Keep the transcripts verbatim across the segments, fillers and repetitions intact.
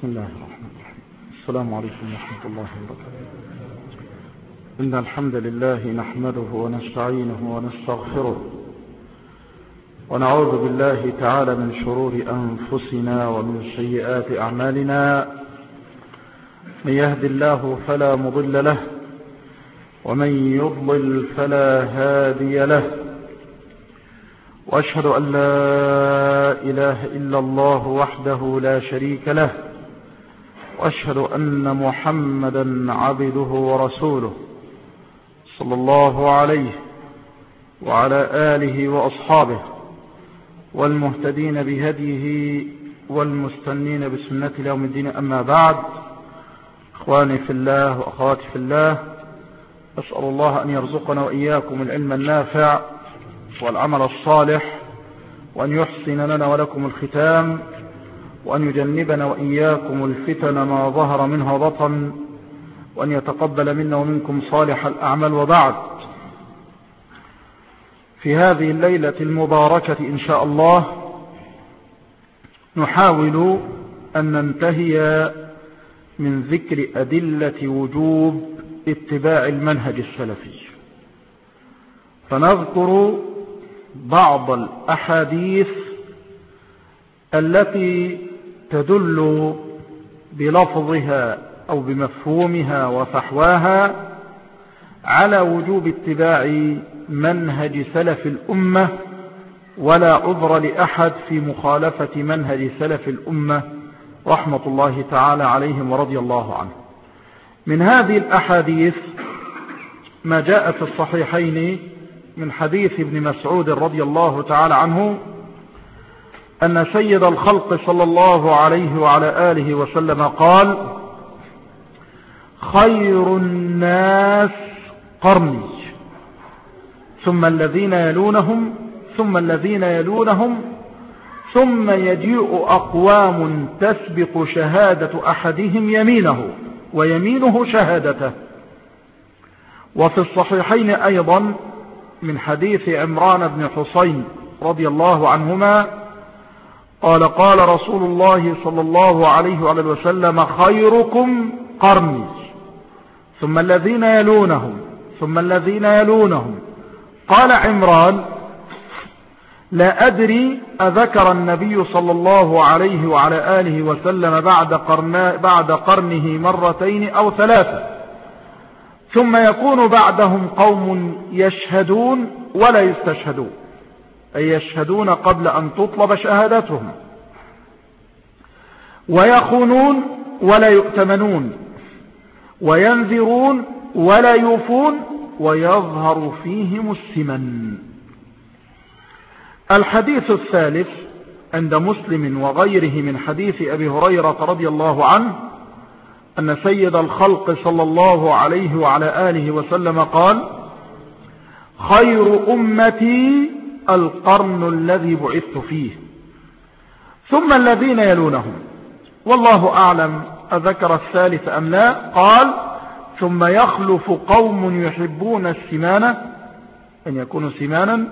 بسم الله الرحمن الرحيم. السلام عليكم ورحمة الله وبركاته. إن الحمد لله نحمده ونستعينه ونستغفره ونعوذ بالله تعالى من شرور أنفسنا ومن سيئات أعمالنا. من يهد الله فلا مضل له ومن يضلل فلا هادي له، وأشهد أن لا إله إلا الله وحده لا شريك له، وأشهد أن محمدا عبده ورسوله صلى الله عليه وعلى آله وأصحابه والمهتدين بهديه والمستنين بسنة يوم الدين. أما بعد، إخواني في الله وأخواتي في الله، أسأل الله أن يرزقنا وإياكم العلم النافع والعمل الصالح، وأن يحسن لنا ولكم الختام، وأن يجنبنا وإياكم الفتن ما ظهر منها بطن، وأن يتقبل منا ومنكم صالح الأعمال. وبعد، في هذه الليلة المباركة إن شاء الله نحاول أن ننتهي من ذكر أدلة وجوب اتباع المنهج السلفي، فنذكر بعض الأحاديث التي تدل بلفظها أو بمفهومها وفحواها على وجوب اتباع منهج سلف الأمة، ولا عذر لأحد في مخالفة منهج سلف الأمة رحمة الله تعالى عليهم ورضي الله عنه. من هذه الأحاديث ما جاء في الصحيحين من حديث ابن مسعود رضي الله تعالى عنه أن سيد الخلق صلى الله عليه وعلى آله وسلم قال: خير الناس قرني، ثم الذين يلونهم، ثم الذين يلونهم، ثم يجيء أقوام تسبق شهادة أحدهم يمينه ويمينه شهادته. وفي الصحيحين أيضا من حديث عمران بن حسين رضي الله عنهما قال: قال رسول الله صلى الله عليه وآله وسلم: خيركم قرني، ثم الذين يلونهم، ثم الذين يلونهم. قال عمران: لا أدري أذكر النبي صلى الله عليه وعلى آله وسلم بعد, بعد قرنه مرتين أو ثلاثة، ثم يكون بعدهم قوم يشهدون ولا يستشهدون، أي يشهدون قبل أن تطلب شهادتهم، ويخونون ولا يؤتمنون، وينذرون ولا يوفون، ويظهر فيهم السمن. الحديث الثالث عند مسلم وغيره من حديث أبي هريرة رضي الله عنه أن سيد الخلق صلى الله عليه وعلى آله وسلم قال: خير أمتي القرن الذي بعثت فيه، ثم الذين يلونهم. والله أعلم أذكر الثالث أم لا. قال: ثم يخلف قوم يحبون السمانة، أن يكونوا سمانا،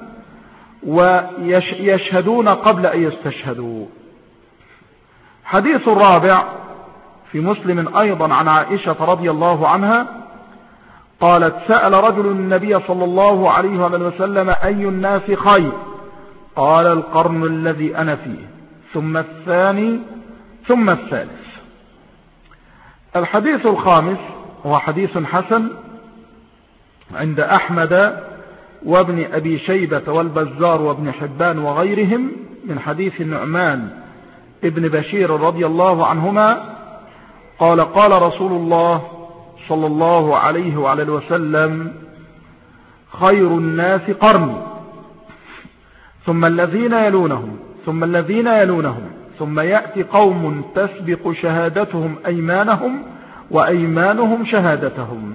ويشهدون قبل أن يستشهدوا. حديث الرابع في مسلم أيضا عن عائشة رضي الله عنها قالت: سأل رجل النبي صلى الله عليه وسلم: أي الناس خير؟ قال: القرن الذي أنا فيه، ثم الثاني، ثم الثالث. الحديث الخامس هو حديث حسن عند أحمد وابن أبي شيبة والبزار وابن حبان وغيرهم من حديث النعمان ابن بشير رضي الله عنهما قال: قال رسول الله صلى الله عليه وعلى وسلم: خير الناس قرني، ثم الذين يلونهم، ثم الذين يلونهم، ثم يأتي قوم تسبق شهادتهم أيمانهم، وأيمانهم شهادتهم.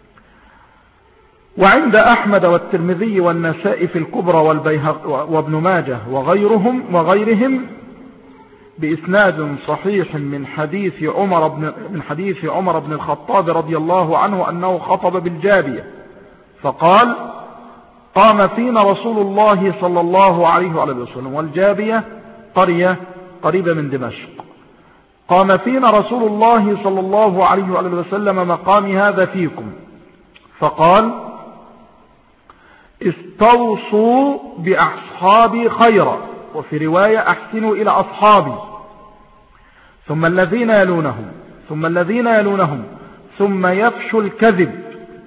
وعند أحمد والترمذي والنسائي في الكبرى والبيهقي وابن ماجه وغيرهم وغيرهم بإسناد صحيح من حديث عمر بن من حديث عمر بن الخطاب رضي الله عنه أنه خطب بالجابية فقال: قام فينا رسول الله صلى الله عليه وآله وسلم، والجابية قرية قريبة من دمشق. قام فينا رسول الله صلى الله عليه وآله وسلم مقام هذا فيكم فقال استوصوا بأصحابي خيرا، وفي رواية أحسنوا إلى أصحابي، ثم الذين يلونهم ثم الذين يلونهم ثم يفشو الكذب،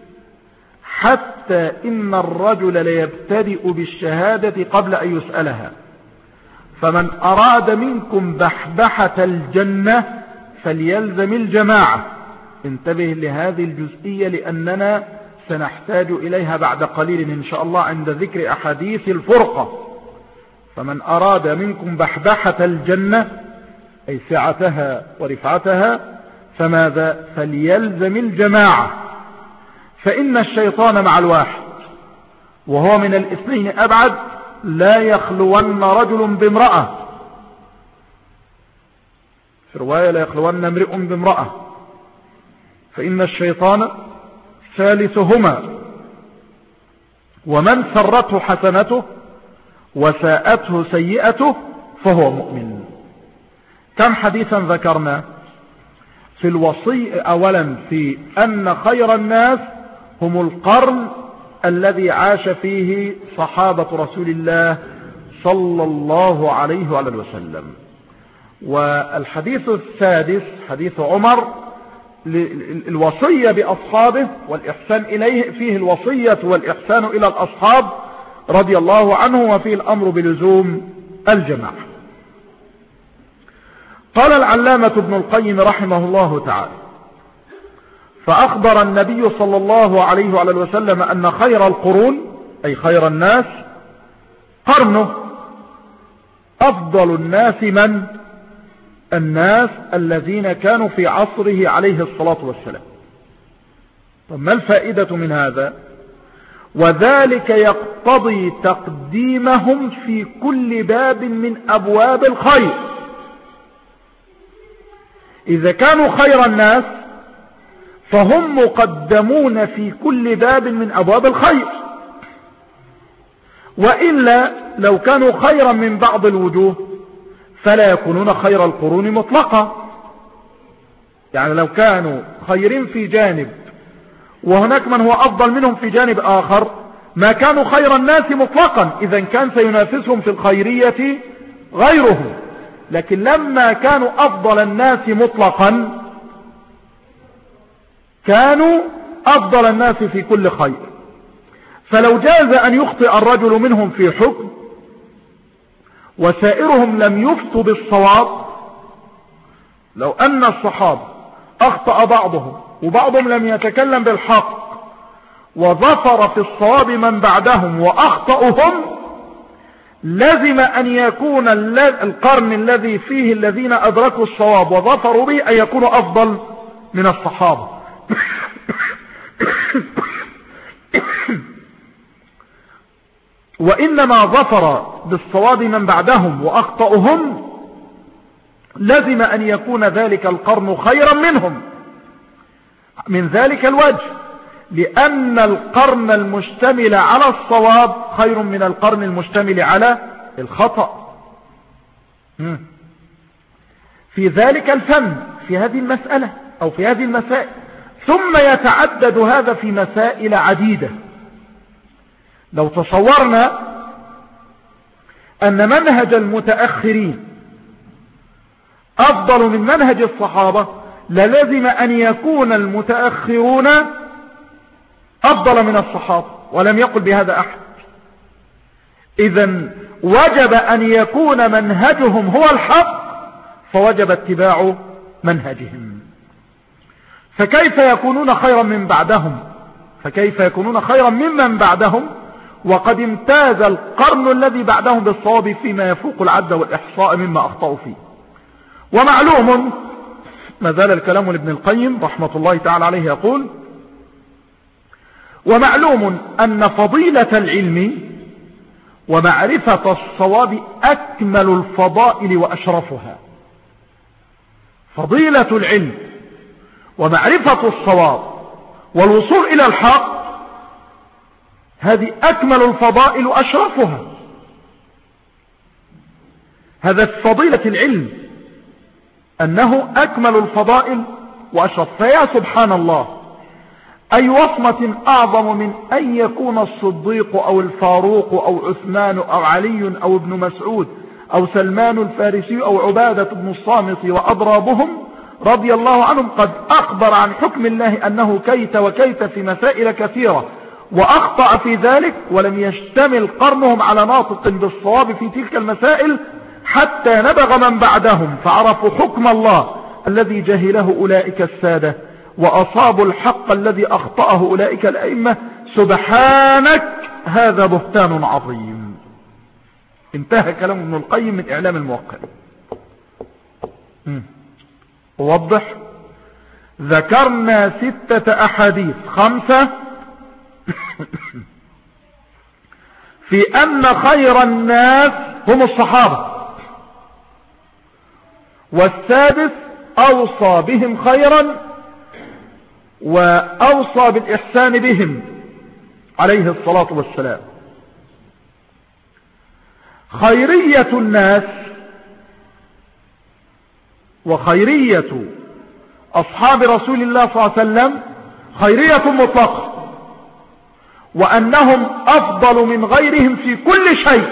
حتى إن الرجل ليبتدئ بالشهادة قبل أن يسألها، فمن أراد منكم بحبحة الجنة فليلزم الجماعة. انتبه لهذه الجزئية لأننا سنحتاج إليها بعد قليل إن شاء الله عند ذكر أحاديث الفرقة. فمن أراد منكم بحبحة الجنة أي سعتها ورفعتها فماذا؟ فليلزم الجماعة، فإن الشيطان مع الواحد وهو من الاثنين أبعد، لا يخلون رجل بامرأة، في رواية لا يخلون امرئ بامرأة، فإن الشيطان ثالثهما، ومن سرته حسنته وساءته سيئته فهو مؤمن. كم حديثا ذكرنا في الوصي؟ أولا في أن خير الناس هم القرن الذي عاش فيه صحابة رسول الله صلى الله عليه وآله وسلم. والحديث السادس حديث عمر الوصية بأصحابه والإحسان إليه، فيه الوصية والإحسان إلى الأصحاب رضي الله عنه، وفيه الأمر بلزوم الجماعة. قال العلامة ابن القيم رحمه الله تعالى: فأخبر النبي صلى الله عليه وآله وسلم أن خير القرون أي خير الناس قرنه، أفضل الناس من؟ الناس الذين كانوا في عصره عليه الصلاة والسلام. طب ما الفائدة من هذا؟ وذلك يقتضي تقديمهم في كل باب من أبواب الخير. إذا كانوا خير الناس فهم مقدمون في كل باب من أبواب الخير، وإلا لو كانوا خيرا من بعض الوجوه فلا يكونون خير القرون مطلقا. يعني لو كانوا خيرين في جانب وهناك من هو أفضل منهم في جانب آخر ما كانوا خير الناس مطلقا، إذا كان سينافسهم في الخيرية غيرهم. لكن لما كانوا أفضل الناس مطلقا كانوا أفضل الناس في كل خير. فلو جاز أن يخطئ الرجل منهم في حكم وسائرهم لم يفتوا بالصواب، لو أن الصحابة أخطأ بعضهم وبعضهم لم يتكلم بالحق وظفر في الصواب من بعدهم وأخطأهم، لازم أن يكون القرن الذي فيه الذين أدركوا الصواب وظفروا به أن يكونوا أفضل من الصحابة. وإنما ظفر بالصواب من بعدهم وأخطأهم لازم أن يكون ذلك القرن خيرا منهم من ذلك الوجه، لأن القرن المشتمل على الصواب خير من القرن المشتمل على الخطأ. في ذلك الفن في هذه المسألة أو في هذه المسائل. ثم يتعدد هذا في مسائل عديدة. لو تصورنا أن منهج المتأخرين أفضل من منهج الصحابة للازم أن يكون المتأخرون أفضل من الصحابة، ولم يقل بهذا أحد. إذن وجب أن يكون منهجهم هو الحق، فوجب اتباع منهجهم. فكيف يكونون خيرا من بعدهم فكيف يكونون خيرا ممن بعدهم وقد امتاز القرن الذي بعدهم بالصواب فيما يفوق العد والإحصاء مما أخطأوا فيه. ومعلوم، ما زال الكلام لابن القيم رحمة الله تعالى عليه يقول: ومعلوم أن فضيلة العلم ومعرفة الصواب أكمل الفضائل وأشرفها. فضيلة العلم ومعرفة الصواب والوصول إلى الحق هذه أكمل الفضائل وأشرفها. هذا فضيلة العلم أنه أكمل الفضائل وأشرف. فيا سبحان الله، أي وصمة أعظم من أن يكون الصديق أو الفاروق أو عثمان أو علي أو ابن مسعود أو سلمان الفارسي أو عبادة بن الصامت وأضرابهم رضي الله عنهم قد أخبر عن حكم الله أنه كيت وكيت في مسائل كثيرة وأخطأ في ذلك، ولم يشتمل قرنهم على ناطق بالصواب في تلك المسائل حتى نبغ من بعدهم فعرفوا حكم الله الذي جهله أولئك السادة وأصابوا الحق الذي أخطأه أولئك الأئمة. سبحانك، هذا بهتان عظيم. انتهى كلام ابن القيم من إعلام الموقع. أوضح. ذكرنا ستة أحاديث، خمسة في أن خير الناس هم الصحابة، والسادس أوصى بهم خيرا وأوصى بالإحسان بهم عليه الصلاة والسلام. خيرية الناس وخيرية أصحاب رسول الله صلى الله عليه وسلم خيرية مطلقة، وأنهم أفضل من غيرهم في كل شيء.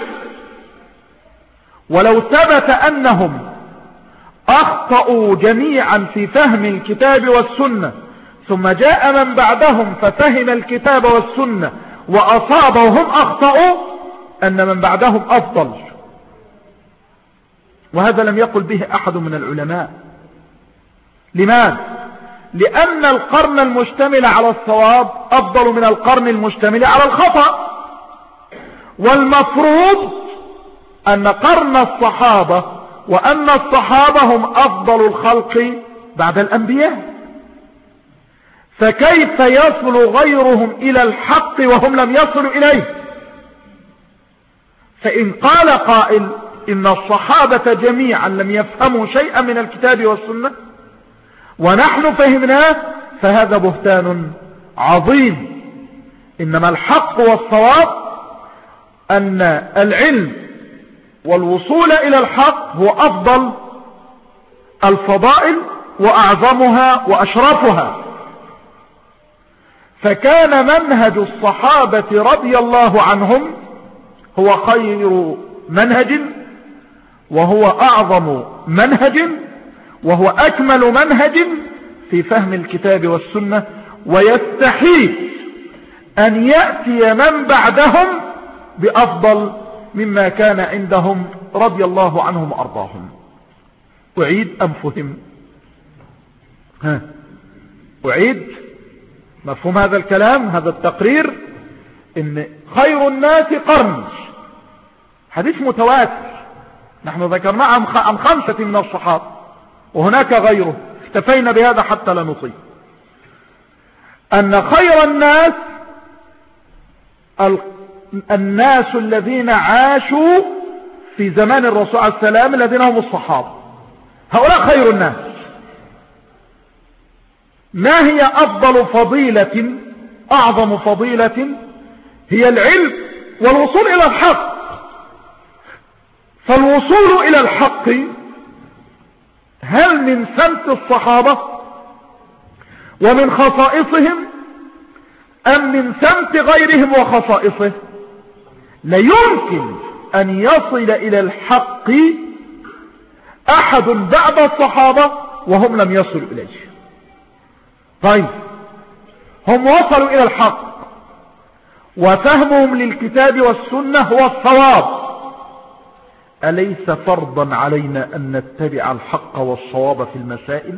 ولو ثبت أنهم أخطأوا جميعا في فهم الكتاب والسنة ثم جاء من بعدهم ففهم الكتاب والسنة وأصاب وهم أخطأوا، أن من بعدهم أفضل. وهذا لم يقل به أحد من العلماء. لماذا؟ لأن القرن المشتمل على الصواب أفضل من القرن المشتمل على الخطأ، والمفروض أن قرن الصحابة وأن الصحابة هم أفضل الخلق بعد الأنبياء، فكيف يصل غيرهم إلى الحق وهم لم يصلوا إليه؟ فإن قال قائل إن الصحابة جميعا لم يفهموا شيئا من الكتاب والسنة ونحن فهمناه، فهذا بهتان عظيم. إنما الحق والصواب أن العلم والوصول إلى الحق هو أفضل الفضائل وأعظمها وأشرفها. فكان منهج الصحابة رضي الله عنهم هو خير منهج، وهو أعظم منهج، وهو أكمل منهج في فهم الكتاب والسنة، ويستحيل أن يأتي من بعدهم بأفضل مما كان عندهم رضي الله عنهم وأرضاهم. أعيد أم فهم؟ ها أعيد مفهوم هذا الكلام، هذا التقرير، إن خير الناس قرن، حديث متواتر نحن ذكرناه عن خمسة من الصحابة وهناك غيره، اكتفينا بهذا حتى لا نطيل. أن خير الناس الناس الذين عاشوا في زمان الرسول عليه السلام الذين هم الصحابة، هؤلاء خير الناس. ما هي أفضل فضيلة، أعظم فضيلة؟ هي العلم والوصول إلى الحق. فالوصول إلى الحق هل من سمت الصحابة ومن خصائصهم أم من سمت غيرهم وخصائصه؟ لا يمكن أن يصل إلى الحق أحد بعد الصحابة وهم لم يصلوا إليه. طيب، هم وصلوا إلى الحق وفهمهم للكتاب والسنة هو الصواب، أليس فرضا علينا أن نتبع الحق والصواب في المسائل؟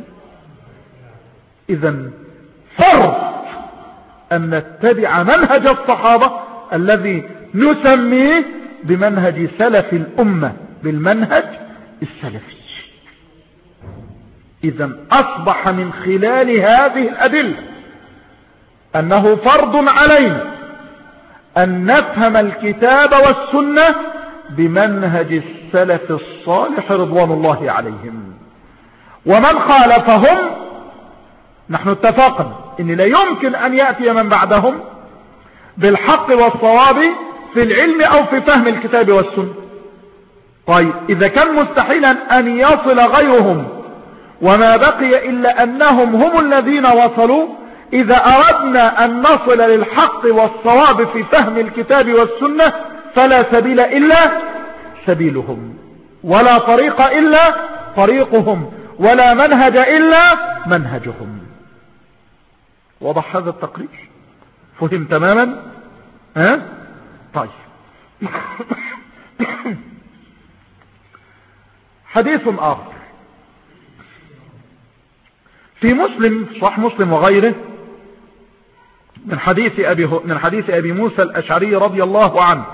إذن فرض أن نتبع منهج الصحابة الذي نسميه بمنهج سلف الأمة، بالمنهج السلفي. إذن أصبح من خلال هذه الأدلة أنه فرض علينا أن نفهم الكتاب والسنة بمنهج السلف الصالح رضوان الله عليهم. ومن خالفهم نحن اتفقنا إن لا يمكن أن يأتي من بعدهم بالحق والصواب في العلم أو في فهم الكتاب والسنة. طيب، إذا كان مستحيلا أن يصل غيرهم وما بقي إلا أنهم هم الذين وصلوا. إذا أردنا أن نصل للحق والصواب في فهم الكتاب والسنة فلا سبيل إلا سبيلهم، ولا طريق إلا طريقهم، ولا منهج إلا منهجهم. وضح هذا التقرير؟ فهم تماما؟ ها؟ طيب. حديث آخر في مسلم، صح مسلم وغيره، من حديث أبي, من حديث أبي موسى الأشعري رضي الله عنه.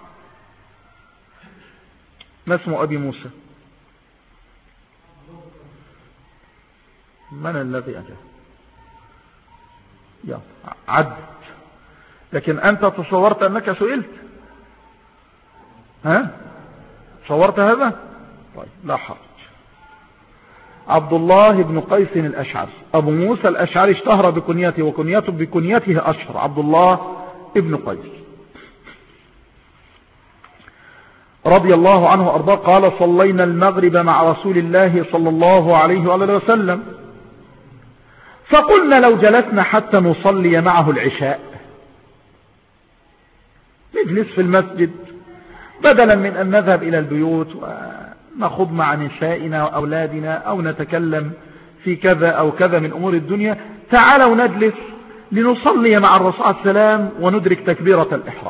ما اسم أبي موسى؟ من الذي أجاب؟ يا عد، لكن أنت تصورت أنك سئلت، ها؟ تصورت هذا؟ طيب لا حرج. عبد الله بن قيس الأشعري، أبو موسى الأشعري اشتهر بكنيته، وكنيته بكنيته أشهر، عبد الله بن قيس رضي الله عنه وأرضاه قال: صلينا المغرب مع رسول الله صلى الله عليه وآله وسلم، فقلنا لو جلسنا حتى نصلي معه العشاء، نجلس في المسجد بدلا من أن نذهب إلى البيوت ونخوض مع نسائنا وأولادنا أو نتكلم في كذا أو كذا من أمور الدنيا، تعالوا نجلس لنصلي مع الرسول صلى الله عليه وسلم وندرك تكبيرة الإحرام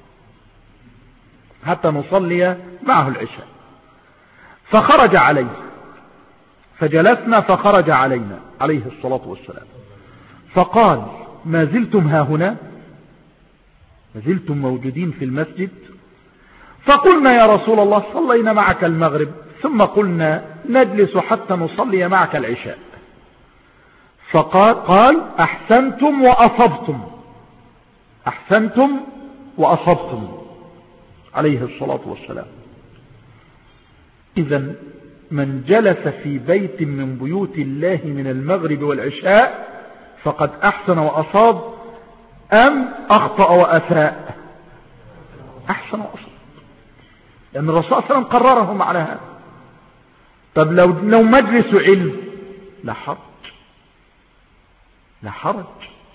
حتى نصلي معه العشاء. فخرج عليه، فجلسنا فخرج علينا عليه الصلاة والسلام، فقال: ما زلتم ها هنا؟ ما زلتم موجودين في المسجد؟ فقلنا: يا رسول الله صلينا معك المغرب ثم قلنا نجلس حتى نصلي معك العشاء. فقال قال: أحسنتم وأصبتم، أحسنتم وأصبتم عليه الصلاة والسلام. إذن من جلس في بيت من بيوت الله من المغرب والعشاء فقد أحسن وأصاب أم أخطأ وأساء؟ أحسن وأصاب، لأن الرسول صلى الله عليه وسلم قررهم على هذا. طب لو, لو مجلس علم لا حرج، لا حرج،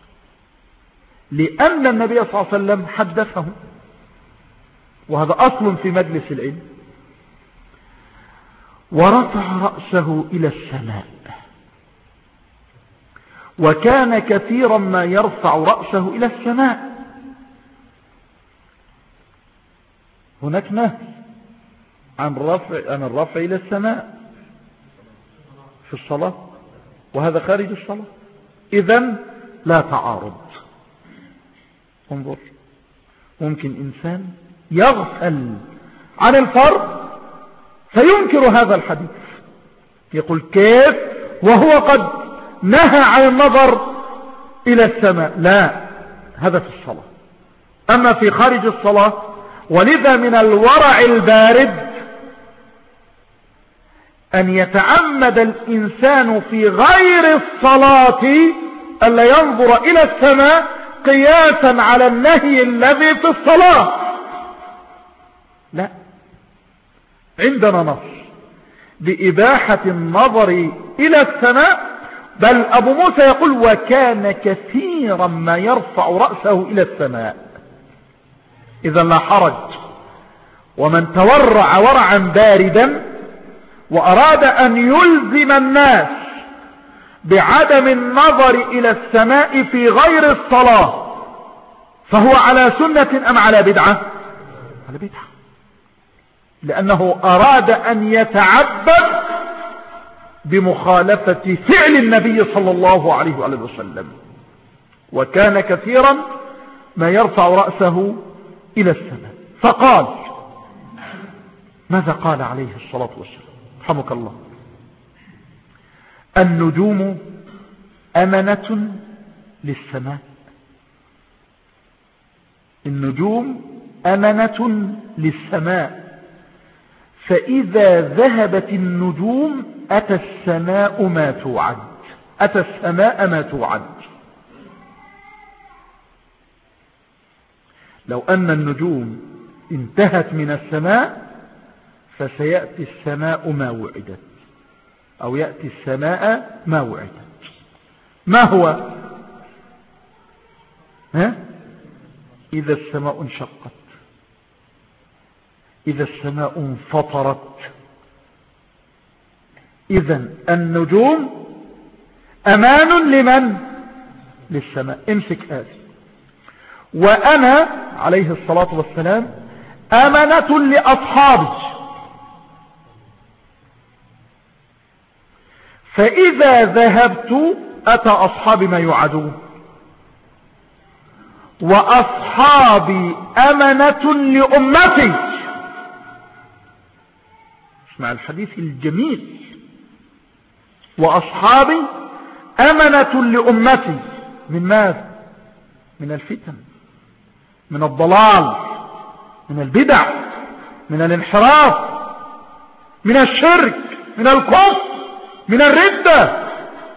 لأن النبي صلى الله عليه وسلم حدثه، وهذا أصل في مجلس العلم. ورفع رأسه إلى السماء، وكان كثيرا ما يرفع رأسه إلى السماء. هناك نهي عن الرفع عن الرفع إلى السماء في الصلاة، وهذا خارج الصلاة، إذن لا تعارض. انظر، ممكن إنسان يغفل عن الفرض فينكر هذا الحديث، يقول كيف وهو قد نهى عن النظر إلى السماء؟ لا، هذا في الصلاة. أما في خارج الصلاة، ولذا من الورع البارد أن يتعمد الإنسان في غير الصلاة ألا ينظر إلى السماء قياسا على النهي الذي في الصلاة. لا، عندنا نص بإباحة النظر إلى السماء، بل أبو موسى يقول: وكان كثيرا ما يرفع رأسه إلى السماء. إذا لا حرج. ومن تورع ورعا باردا وأراد أن يلزم الناس بعدم النظر إلى السماء في غير الصلاة فهو على سنة أم على بدعة؟ على بدعة، لأنه أراد أن يتعبد بمخالفة فعل النبي صلى الله عليه وآله وسلم. وكان كثيرا ما يرفع رأسه إلى السماء. فقال: ماذا قال عليه الصلاة والسلام رحمك الله؟ النجوم أمنة للسماء، النجوم أمنة للسماء، فإذا ذهبت النجوم أتى السماء ما توعد، أتى السماء ما توعد. لو أن النجوم انتهت من السماء فسيأتي السماء ما وعدت. أو يأتي السماء ما وعدت. ما هو؟ ها؟ إذا السماء انشقت، إذا السماء انفطرت. إذن النجوم أمان لمن؟ للسماء. امسك هذه. وأنا عليه الصلاة والسلام أمنة لأصحابي، فإذا ذهبت أتى أصحابي ما يوعدون، وأصحابي أمنة لأمتي. اسمع الحديث الجميل. وأصحابي أمنة لأمتي من ماذا؟ من الفتن، من الضلال، من البدع، من الانحراف، من الشرك، من الكفر، من الردة.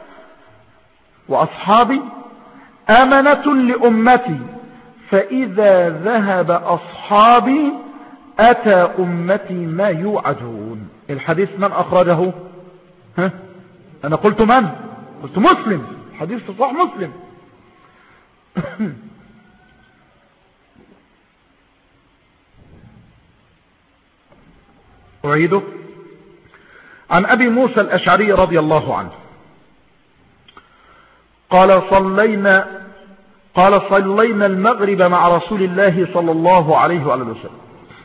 وأصحابي أمنة لأمتي، فإذا ذهب أصحابي أتى أمتي ما يوعدون. الحديث من أخرجه؟ ها؟ أنا قلت من؟ قلت مسلم. حديث صحيح مسلم. أعيده. عن أبي موسى الأشعري رضي الله عنه قال صلينا قال صلينا المغرب مع رسول الله صلى الله عليه وآله وسلم،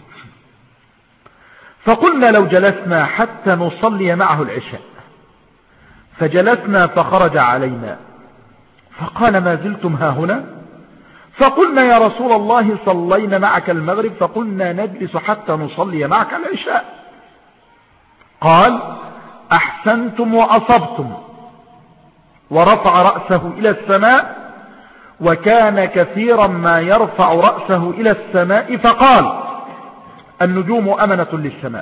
فقلنا لو جلسنا حتى نصلي معه العشاء، فجلسنا فخرج علينا فقال ما زلتم ها هنا؟ فقلنا يا رسول الله صلينا معك المغرب، فقلنا نجلس حتى نصلي معك العشاء. قال أحسنتم وأصبتم، ورفع رأسه إلى السماء، وكان كثيرا ما يرفع رأسه إلى السماء، فقال النجوم أمنة للسماء،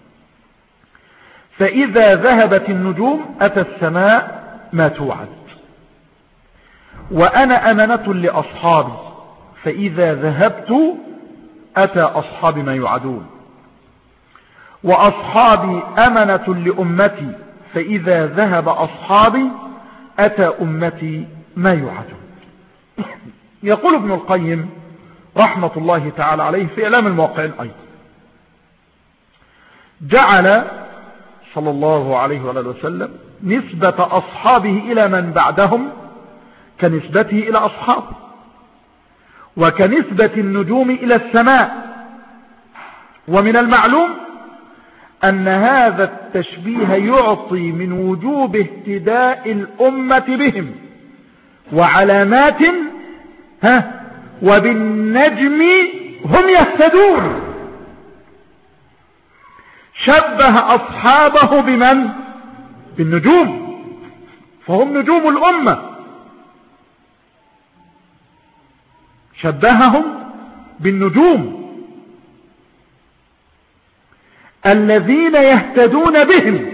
فإذا ذهبت النجوم أتى السماء ما توعد. وأنا أمنة لأصحابي، فإذا ذهبت أتى أصحابي ما يوعدون. وأصحابي أمنة لأمتي، فإذا ذهب أصحابي أتى أمتي ما يوعدون. يقول ابن القيم رحمة الله تعالى عليه في إعلام الموقعين أيضا، جعل صلى الله عليه وآله وسلم نسبة أصحابه إلى من بعدهم كنسبته إلى أصحابه، وكنسبة النجوم إلى السماء. ومن المعلوم أن هذا التشبيه يعطي من وجوب اهتداء الأمة بهم وعلامات، ها وبالنجم هم يهتدون. شبه أصحابه بمن؟ بالنجوم، فهم نجوم الأمة. شبههم بالنجوم الذين يهتدون بهم.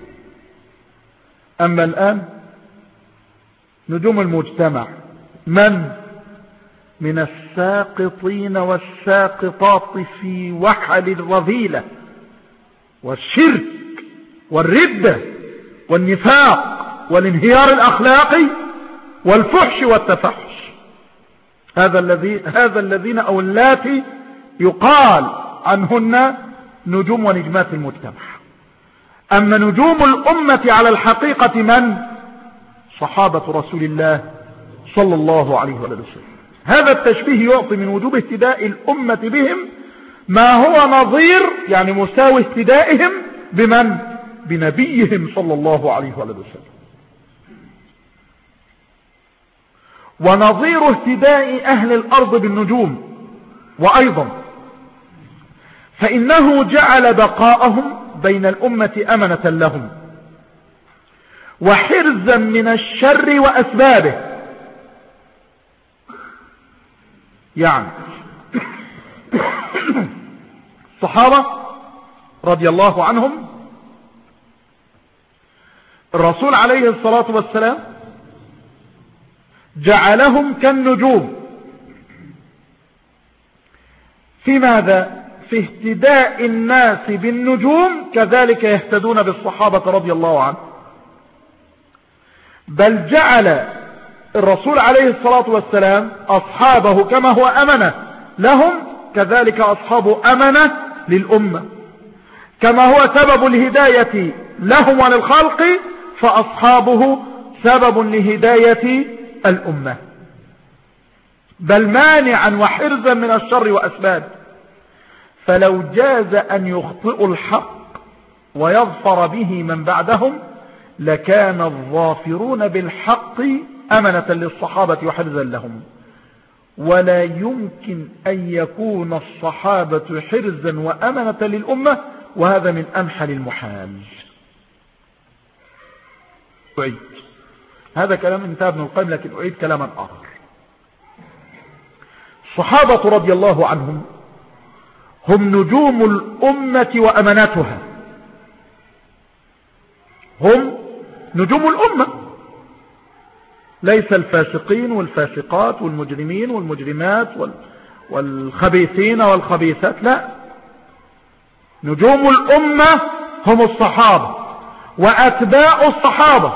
أما الآن نجوم المجتمع من؟ من الساقطين والساقطات في وحل الرذيلة والشرك والردة والنفاق والانهيار الأخلاقي والفحش والتفحش. هذا الذي هذا الذين أو اللاتي يقال عنهن نجوم ونجمات المجتمع. أما نجوم الأمة على الحقيقة من؟ صحابة رسول الله صلى الله عليه وسلم. هذا التشبيه يعطي من وجوب اهتداء الأمة بهم ما هو نظير، يعني مساوي اهتدائهم بمن؟ بنبيهم صلى الله عليه وسلم. ونظير اهتداء أهل الأرض بالنجوم. وأيضا فإنه جعل بقاءهم بين الأمة أمنة لهم وحرزا من الشر وأسبابه. يعني الصحابة رضي الله عنهم الرسول عليه الصلاة والسلام جعلهم كالنجوم في ماذا؟ في اهتداء الناس بالنجوم كذلك يهتدون بالصحابة رضي الله عنهم، بل جعل الرسول عليه الصلاة والسلام أصحابه كما هو أمنة لهم كذلك أصحابه أمنة للأمة، كما هو سبب الهداية لهم وللخلق فأصحابه سبب لهداية الأمة، بل مانعا وحرزا من الشر وأسباب. فلو جاز أن يخطئوا الحق ويظفر به من بعدهم لكان الظافرون بالحق أمنة للصحابة وحرزا لهم، ولا يمكن أن يكون الصحابة حرزا وأمنة للأمة، وهذا من أمحل المحال. أعيد هذا كلام انتهى ابن القيم، لكن أعيد كلاما آخر. الصحابة رضي الله عنهم هم نجوم الأمة وأمانتها، هم نجوم الأمة، ليس الفاسقين والفاسقات والمجرمين والمجرمات والخبيثين والخبيثات، لا، نجوم الأمة هم الصحابة وأتباع الصحابة،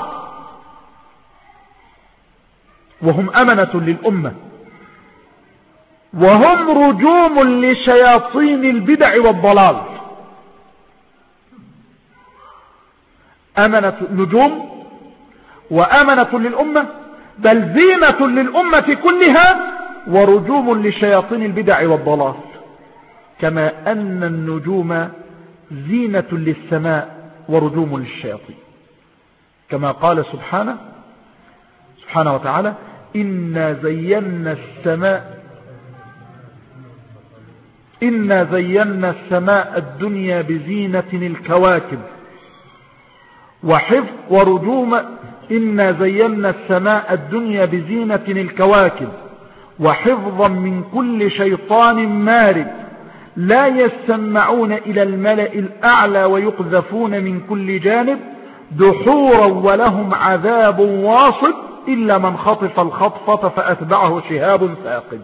وهم أمنة للأمة، وهم رجوم لشياطين البدع والضلال. أمنة نجوم وأمنة للأمة، بل زينة للأمة كلها ورجوم لشياطين البدع والضلال، كما أن النجوم زينة للسماء ورجوم للشياطين، كما قال سبحانه سبحانه وتعالى: إنا زينا السماء إنا زينا السماء الدنيا بزينة الكواكب وحفظ ورجوم إنا زينا السماء الدنيا بزينة الكواكب وحفظا من كل شيطان مارد لا يسمعون إلى الملأ الأعلى ويقذفون من كل جانب دحورا ولهم عذاب واصب إلا من خطف الخطفة فأتبعه شهاب ثاقب.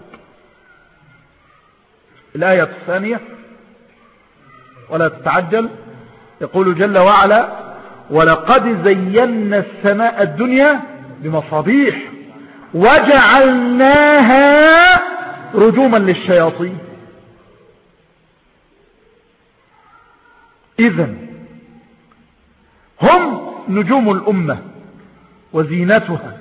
الآية الثانية: ولا تتعجل، يقول جل وعلا: ولقد زينا السماء الدنيا بمصابيح وجعلناها رجوما للشياطين. إذن هم نجوم الأمة وزينتها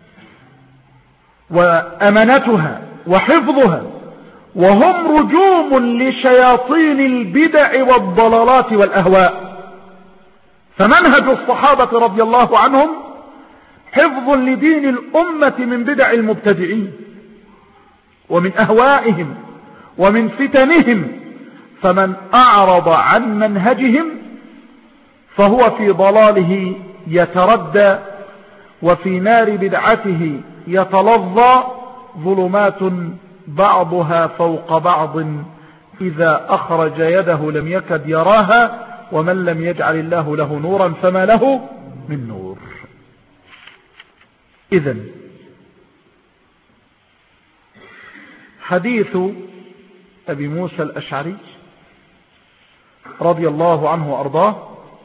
وأمانتها وحفظها، وهم رجوم لشياطين البدع والضلالات والأهواء. فمنهج الصحابة رضي الله عنهم حفظ لدين الأمة من بدع المبتدعين ومن أهوائهم ومن فتنهم، فمن أعرض عن منهجهم فهو في ضلاله يتردى وفي نار بدعته يتلظى، ظلمات بعضها فوق بعض إذا أخرج يده لم يكد يراها، ومن لم يجعل الله له نورا فما له من نور. إذن حديث أبي موسى الأشعري رضي الله عنه وأرضاه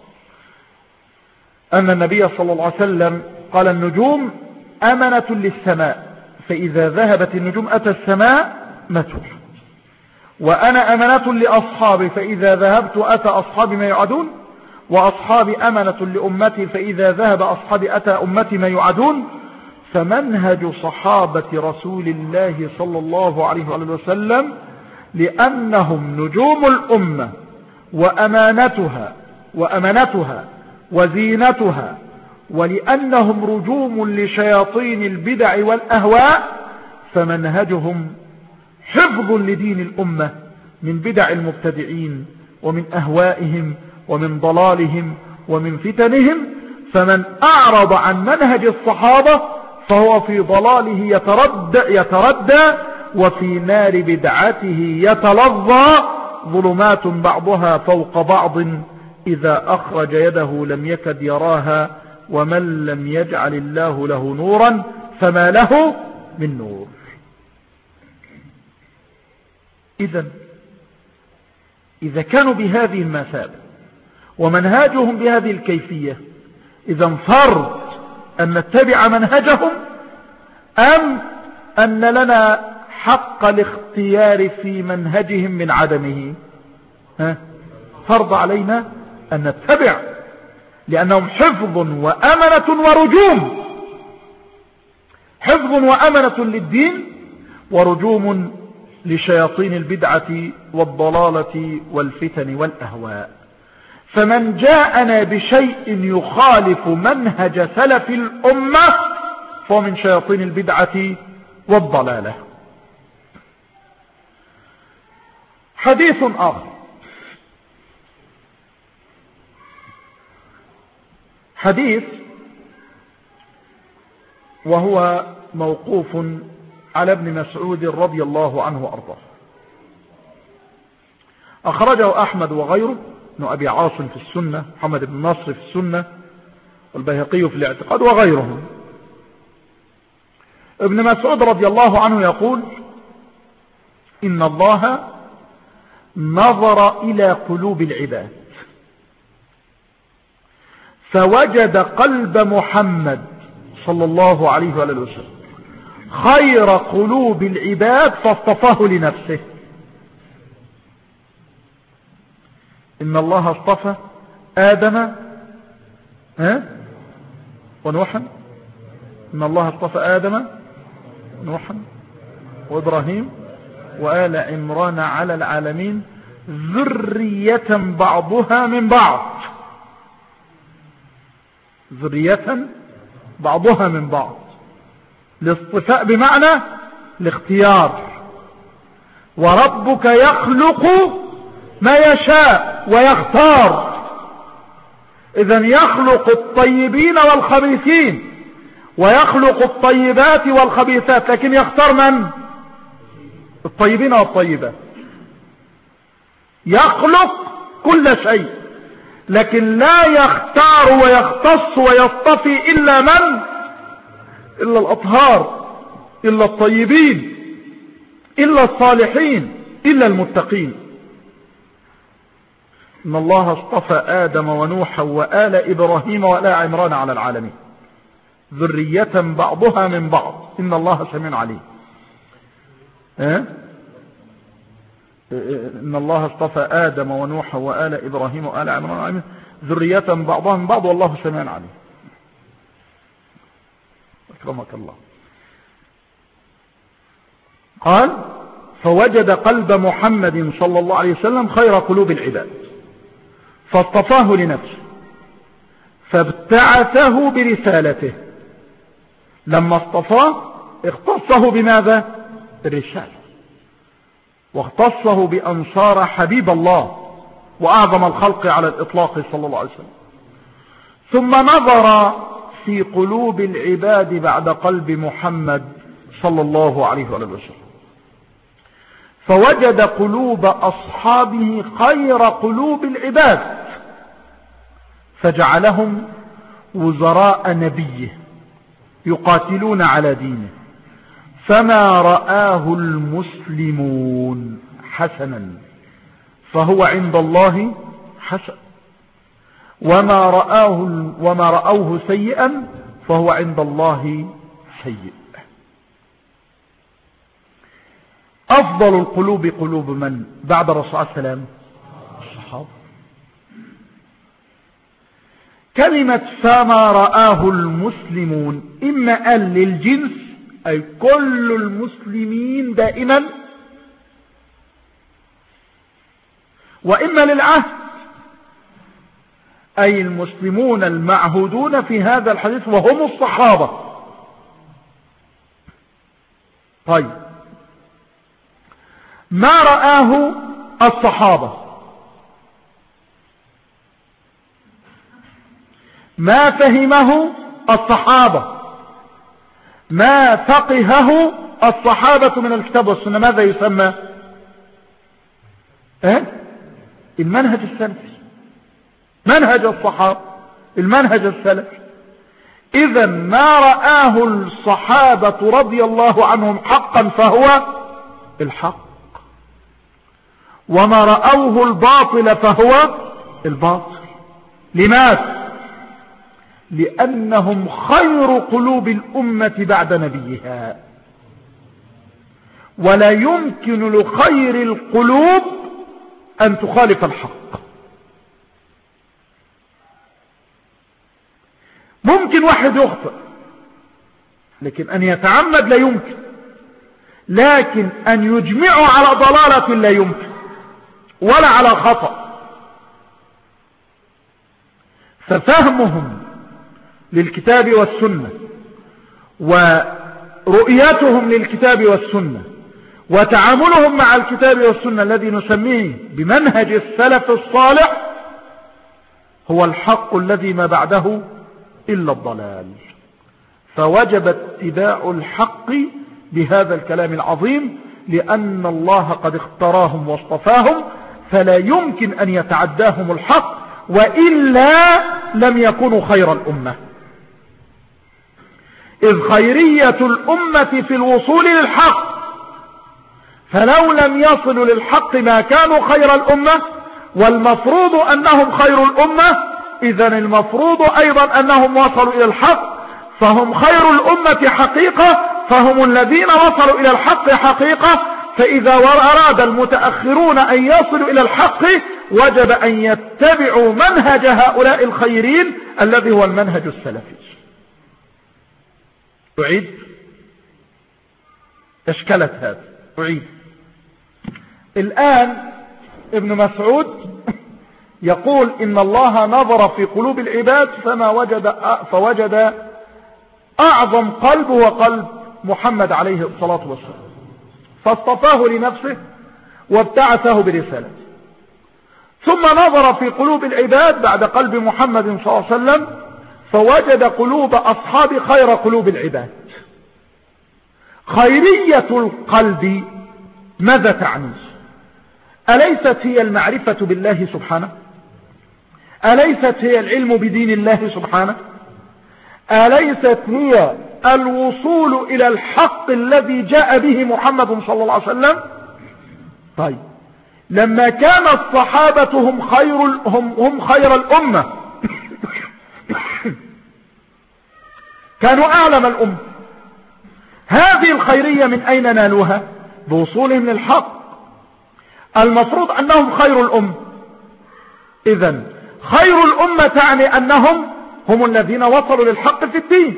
أن النبي صلى الله عليه وسلم قال: النجوم أمنة للسماء، فإذا ذهبت النجوم أتى السماء متر، وأنا أمنة لأصحابي، فإذا ذهبت أتى أصحابي ما يعدون، وأصحابي أمنة لأمتي، فإذا ذهب أصحابي أتى أمتي ما يعدون. فمنهج صحابة رسول الله صلى الله عليه وسلم لأنهم نجوم الأمة وأمانتها وأمانتها وزينتها، ولأنهم رجوم لشياطين البدع والأهواء، فمنهجهم حفظ لدين الأمة من بدع المبتدعين ومن أهوائهم ومن ضلالهم ومن فتنهم. فمن أعرض عن منهج الصحابة فهو في ضلاله يتردى, يتردى وفي نار بدعته يتلظى، ظلمات بعضها فوق بعض إذا أخرج يده لم يكد يراها، ومن لم يجعل الله له نورا فما له من نور. إذن إذا كانوا بهذه المثابة ومنهاجهم بهذه الكيفية، إذا فرض أن نتبع منهجهم أم أن لنا حق الاختيار في منهجهم من عدمه؟ ها؟ فرض علينا أن نتبع، لأنهم حفظ وأمنة ورجوم، حفظ وأمنة للدين ورجوم لشياطين البدعة والضلالة والفتن والأهواء. فمن جاءنا بشيء يخالف منهج سلف الأمة فهو من شياطين البدعة والضلالة. حديث آخر، حديث وهو موقوف على ابن مسعود رضي الله عنه وأرضاه، أخرجه أحمد وغيره، ابن أبي عاصم في السنة، محمد بن نصر في السنة، والبيهقي في الاعتقاد وغيرهم. ابن مسعود رضي الله عنه يقول: إن الله نظر إلى قلوب العباد فوجد قلب محمد صلى الله عليه وآله وسلم خير قلوب العباد فاصطفاه لنفسه. إن الله اصطفى آدم ها ونوحا، إن الله اصطفى آدم ونوحا وإبراهيم وآل عمران على العالمين ذرية بعضها من بعض، ذرية بعضها من بعض. الاصطفاء بمعنى الاختيار، وربك يخلق ما يشاء ويختار. إذن يخلق الطيبين والخبيثين ويخلق الطيبات والخبيثات، لكن يختار من؟ الطيبين والطيبات. يخلق كل شيء لكن لا يختار ويختص ويصطفي إلا من؟ إلا الأطهار، إلا الطيبين، إلا الصالحين، إلا المتقين. إن الله اصطفى آدم ونوحا وآل إبراهيم وآل عمران على العالمين ذرية بعضها من بعض إن الله سميع عليم. أه؟ إن الله اصطفى آدم ونوحا وآل إبراهيم وآل عمران على العالمين ذرية بعضها من بعض والله سميع عليم. أكرمك الله. قال: فوجد قلب محمد صلى الله عليه وسلم خير قلوب العباد فاصطفاه لنفسه فابتعثه برسالته. لما اصطفاه اختصه بماذا؟ الرسالة، واختصه بأنصار حبيب الله وأعظم الخلق على الإطلاق صلى الله عليه وسلم. ثم نظر في قلوب العباد بعد قلب محمد صلى الله عليه وسلم فوجد قلوب أصحابه خير قلوب العباد فجعلهم وزراء نبيه يقاتلون على دينه، فما رآه المسلمون حسنا فهو عند الله حسن، وما رآه وما رأوه سيئا فهو عند الله سيء. أفضل القلوب قلوب من بعد الرسول صلى الله عليه وسلم؟ الصحابة. كلمة فما رآه المسلمون إما قال للجنس أي كل المسلمين دائما، وإما للعهد أي المسلمون المعهودون في هذا الحديث وهم الصحابة. طيب، ما رآه الصحابة، ما فهمه الصحابة، ما فقهه الصحابة من الكتاب والسنة، ماذا يسمى؟ أه؟ المنهج السلفي، منهج الصحابة، المنهج السلفي. إذا ما رآه الصحابة رضي الله عنهم حقا فهو الحق، وما رأوه الباطل فهو الباطل. لماذا؟ لأنهم خير قلوب الأمة بعد نبيها، ولا يمكن لخير القلوب أن تخالف الحق. ممكن واحد يخطئ، لكن أن يتعمد لا يمكن، لكن أن يجمعوا على ضلالة لا يمكن ولا على خطأ. ففهمهم للكتاب والسنة ورؤيتهم للكتاب والسنة وتعاملهم مع الكتاب والسنة الذي نسميه بمنهج السلف الصالح هو الحق الذي ما بعده إلا الضلال. فوجب اتباع الحق بهذا الكلام العظيم، لأن الله قد اختاراهم واصطفاهم، فلا يمكن أن يتعداهم الحق، وإلا لم يكونوا خير الأمة. إذ خيرية الأمة في الوصول للحق، فلو لم يصلوا للحق ما كانوا خير الأمة، والمفروض أنهم خير الأمة، إذن المفروض أيضا أنهم وصلوا إلى الحق، فهم خير الأمة حقيقة، فهم الذين وصلوا إلى الحق حقيقة. فإذا أراد المتأخرون أن يصلوا إلى الحق وجب أن يتبعوا منهج هؤلاء الخيرين الذي هو المنهج السلفي. أعيد أشكلت هذا أعيد الآن ابن مسعود يقول إن الله نظر في قلوب العباد فما وجد فوجد أعظم قلب وقلب محمد عليه الصلاة والسلام، فاصطفاه لنفسه وابتعثه برسالته. ثم نظر في قلوب العباد بعد قلب محمد صلى الله عليه وسلم فوجد قلوب أصحاب خير قلوب العباد. خيرية القلب ماذا تعني؟ أليست هي المعرفة بالله سبحانه؟ أليست هي العلم بدين الله سبحانه؟ أليست هي الوصول إلى الحق الذي جاء به محمد صلى الله عليه وسلم؟ طيب، لما كان الصحابة هم خير, هم هم خير الأمة كانوا أعلم الأمة، هذه الخيرية من أين نالوها؟ بوصولهم للحق. المفروض أنهم خير الأمة. إذن خير الأمة تعني أنهم هم الذين وصلوا للحق في الدين.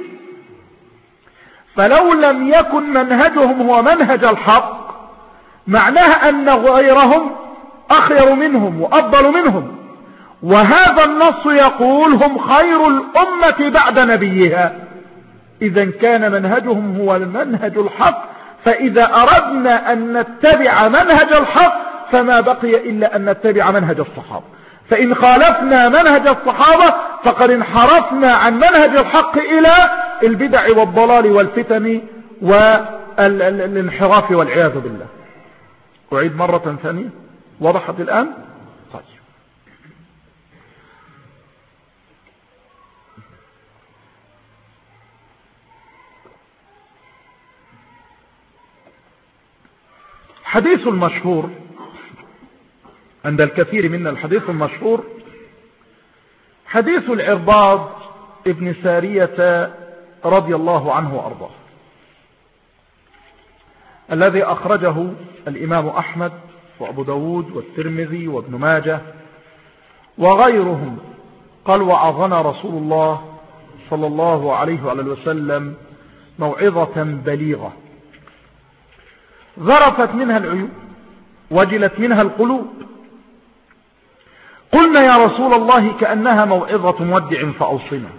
فلو لم يكن منهجهم هو منهج الحق معناها أن غيرهم أخير منهم وأفضل منهم، وهذا النص يقول هم خير الأمة بعد نبيها. إذن كان منهجهم هو المنهج الحق، فإذا أردنا أن نتبع منهج الحق فما بقي إلا أن نتبع منهج الصحابة. فإن خالفنا منهج الصحابة فقد انحرفنا عن منهج الحق إلى البدع والضلال والفتن والانحراف والعياذ بالله. أعيد مرة ثانية، وضحت الآن؟ طيب. حديث المشهور عند الكثير منا، الحديث المشهور حديث العرباض ابن سارية رضي الله عنه وأرضاه، الذي أخرجه الإمام أحمد وأبو داود والترمذي وابن ماجه وغيرهم. قال: وعظنا رسول الله صلى الله عليه وآله وسلم موعظة بليغة ذرفت منها العيون وجلت منها القلوب. قلنا: يا رسول الله كأنها موعظة مودع فأوصنا.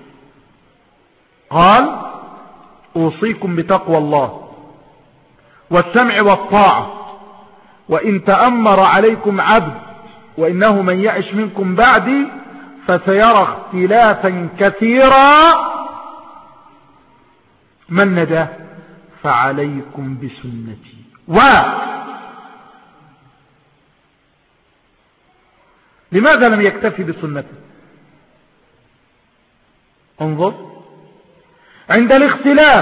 قال: أوصيكم بتقوى الله والسمع والطاعة، وإن تأمر عليكم عبد، وإنه من يعش منكم بعدي فسيرى اختلافا كثيرا، من نجا فعليكم بسنتي. و لماذا لم يكتفي بسنته؟ انظر، عند الاختلاف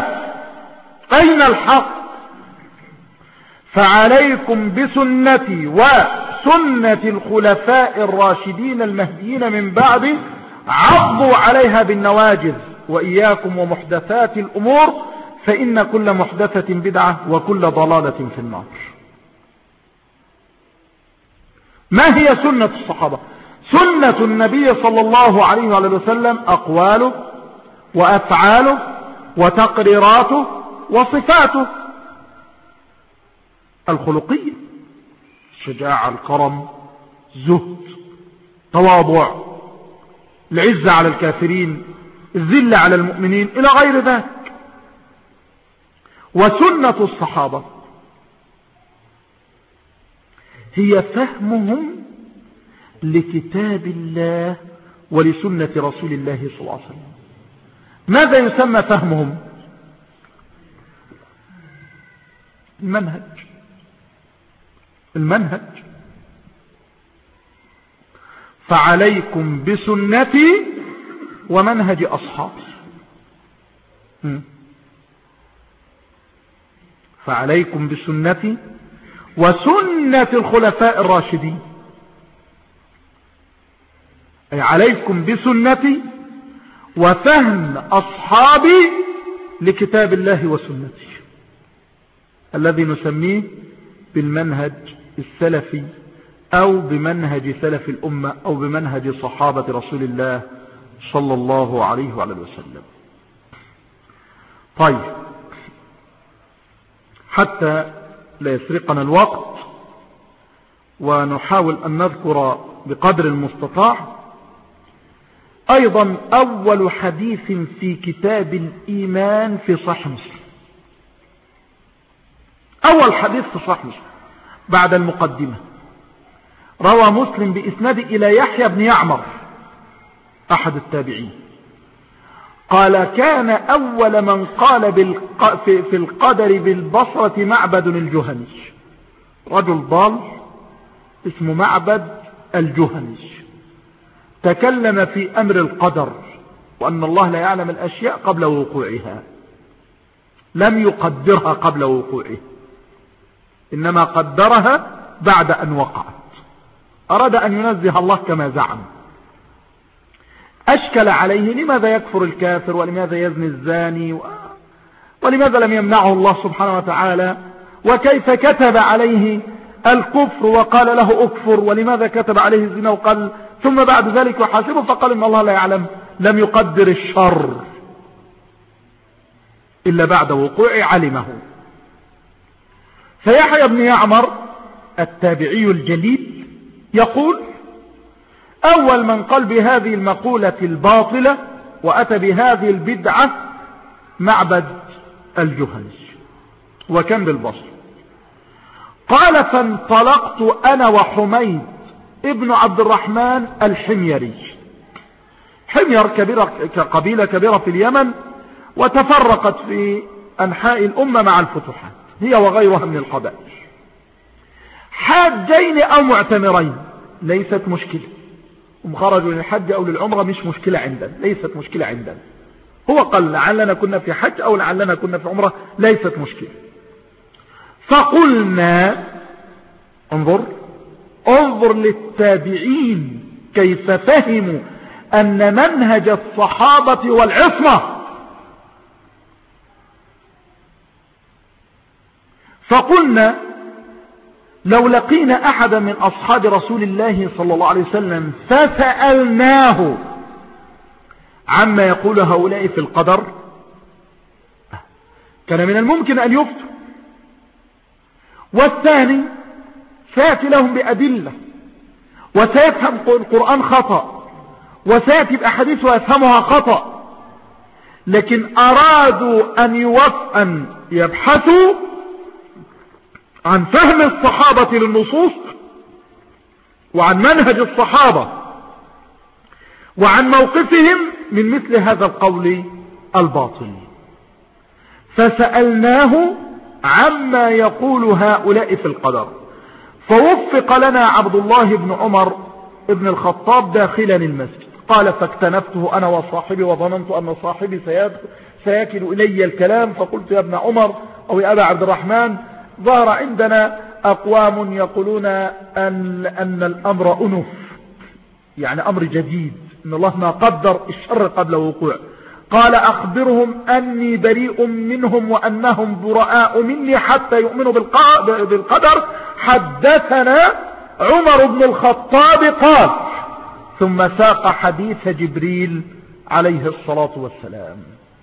أين الحق؟ فعليكم بسنتي سنة الخلفاء الراشدين المهديين من بعد عضوا عليها بالنواجذ وإياكم ومحدثات الأمور فإن كل محدثة بدعة وكل ضلالة في النار. ما هي سنة الصحابة؟ سنة النبي صلى الله عليه وسلم أقواله وأفعاله وتقريراته وصفاته الخلقية: الشجاعة، الكرم، زهد، تواضع، العزة على الكافرين، الذلة على المؤمنين، إلى غير ذلك. وسنة الصحابة هي فهمهم لكتاب الله ولسنة رسول الله صلى الله عليه وسلم. ماذا يسمى فهمهم؟ المنهج. المنهج فعليكم بسنتي ومنهج أصحابي. فعليكم بسنتي وسنة الخلفاء الراشدين، أي عليكم بسنتي وفهم أصحابي لكتاب الله وسنتي الذي نسميه بالمنهج السلفي أو بمنهج سلف الأمة أو بمنهج صحابة رسول الله صلى الله عليه وعلى وسلم. طيب، حتى لا يسرقنا الوقت ونحاول أن نذكر بقدر المستطاع أيضا أول حديث في كتاب الإيمان في صحيح مسلم. أول حديث في صحيح مسلم بعد المقدمة روى مسلم بإسناد إلى يحيى بن يعمر أحد التابعين قال: كان أول من قال في القدر بالبصرة معبد الجهني، رجل ضال اسمه معبد الجهني، تكلم في أمر القدر وأن الله لا يعلم الأشياء قبل وقوعها، لم يقدرها قبل وقوعها، إنما قدرها بعد أن وقعت. أراد أن ينزه الله كما زعم. أشكل عليه لماذا يكفر الكافر ولماذا يزني الزاني ولماذا لم يمنعه الله سبحانه وتعالى، وكيف كتب عليه الكفر وقال له أكفر، ولماذا كتب عليه الزنا وقال ثم بعد ذلك وحاسبه، فقال إن الله لا يعلم، لم يقدر الشر إلا بعد وقوع علمه. فيحيى بن يعمر التابعي الجليل يقول: أول من قال بهذه المقولة الباطلة وأتى بهذه البدعة معبد الجهني، وكان بالبصر. قال: فانطلقت أنا وحميد ابن عبد الرحمن الحميري. حمير كبيرة قبيلة كبيرة في اليمن، وتفرقت في أنحاء الأمة مع الفتوحات، هي وغيرها من القبائل. حاجين أو معتمرين ليست مشكلة، هم خرجوا للحج أو للعمرة مش مشكلة عندنا، ليست مشكلة عندنا. هو قال لعلنا كنا في حج أو لعلنا كنا في عمرة، ليست مشكلة. فقلنا انظر انظر للتابعين كيف فهموا أن منهج الصحابة والعصمة. فقلنا: لو لقينا أحدا من أصحاب رسول الله صلى الله عليه وسلم فسألناه عما يقول هؤلاء في القدر، كان من الممكن أن يفتوا. والثاني سيأتي لهم بأدلة، وسيفهم القرآن خطأ، وسيأتي بأحاديث ويفهمها خطأ، لكن أرادوا أن يوف أن يبحثوا عن فهم الصحابة للنصوص وعن منهج الصحابة وعن موقفهم من مثل هذا القول الباطل. فسألناه عما يقول هؤلاء في القدر، فوفق لنا عبد الله بن عمر ابن الخطاب داخلا المسجد. قال: فاكتنفته أنا وصاحبي وظننت أن صاحبي سيكل إلي الكلام، فقلت: يا ابن عمر أو يا أبا عبد الرحمن، ظهر عندنا أقوام يقولون أن, أن الأمر أنف، يعني أمر جديد، إن الله ما قدر الشر قبل وقوع. قال أخبرهم أني بريء منهم وأنهم براء مني حتى يؤمنوا بالقدر. حدثنا عمر بن الخطاب قال، ثم ساق حديث جبريل عليه الصلاة والسلام.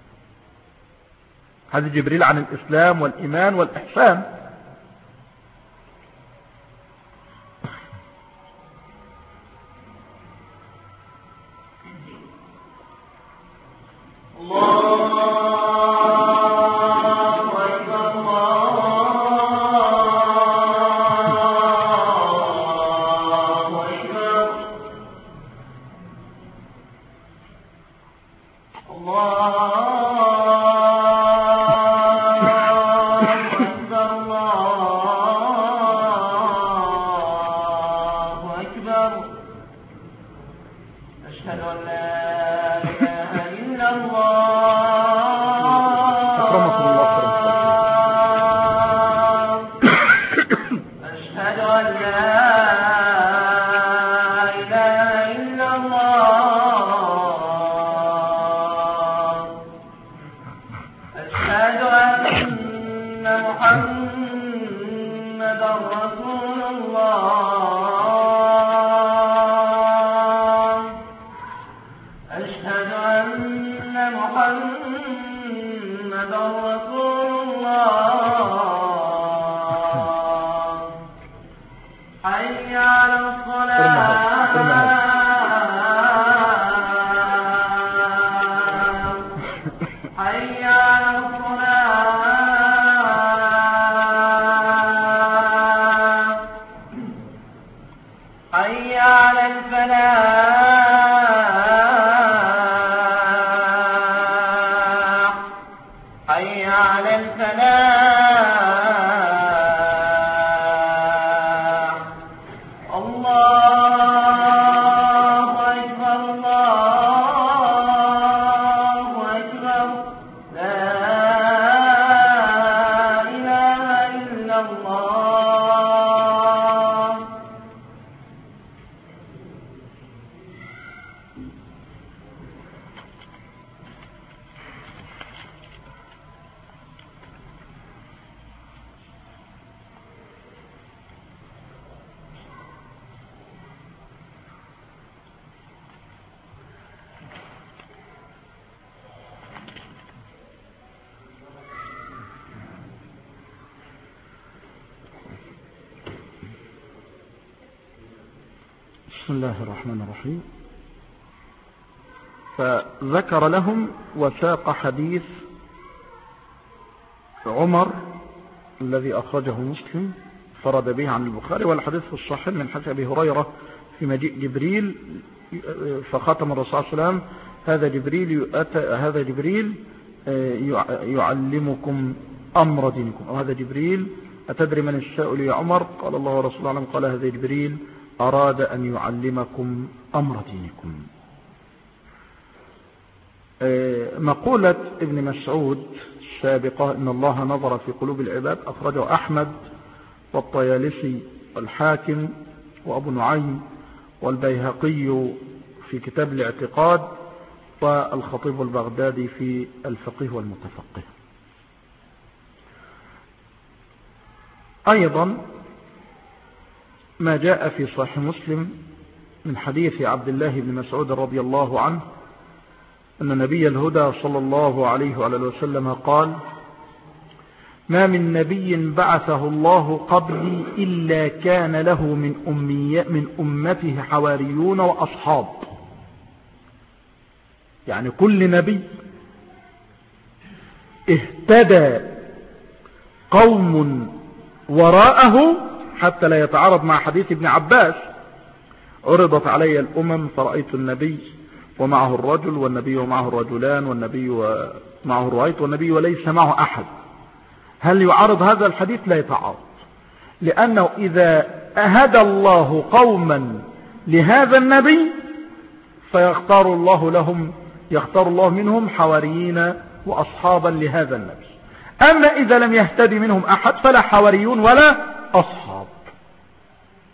حديث جبريل عن الإسلام والإيمان والإحسان. بسم الله الرحمن الرحيم. فذكر لهم وساق حديث عمر الذي أخرجه مسلم فرد به عن البخاري، والحديث في الصحيح من حديث أبي هريرة في مجيء جبريل فختم الرسول صلى الله عليه وسلم: هذا جبريل هذا جبريل يعلمكم أمر دينكم، أو هذا جبريل أتدري من السائل يا عمر؟ قال الله ورسوله أعلم. قال: هذا جبريل أراد أن يعلمكم أمر دينكم. مقولة ابن مسعود السابقة إن الله نظر في قلوب العباد أخرجه أحمد والطيالسي والحاكم وأبو نعيم والبيهقي في كتاب الاعتقاد، والخطيب البغدادي في الفقه والمتفقه. أيضا ما جاء في صحيح مسلم من حديث عبد الله بن مسعود رضي الله عنه أن نبي الهدى صلى الله عليه وعلى وسلم قال: ما من نبي بعثه الله قبلي إلا كان له من, أمي من أمته حواريون وأصحاب. يعني كل نبي اهتدى قوم وراءه حتى لا يتعارض مع حديث ابن عباس: عرضت علي الأمم فرأيت النبي ومعه الرجل والنبي ومعه الرجلان والنبي ومعه الرأيت والنبي وليس معه أحد. هل يعارض هذا الحديث؟ لا يتعارض، لأنه إذا أهدى الله قوما لهذا النبي فيختار الله لهم يختار الله منهم حواريين وأصحابا لهذا النبي. أما إذا لم يهتدي منهم أحد فلا حواريون ولا أصحاب.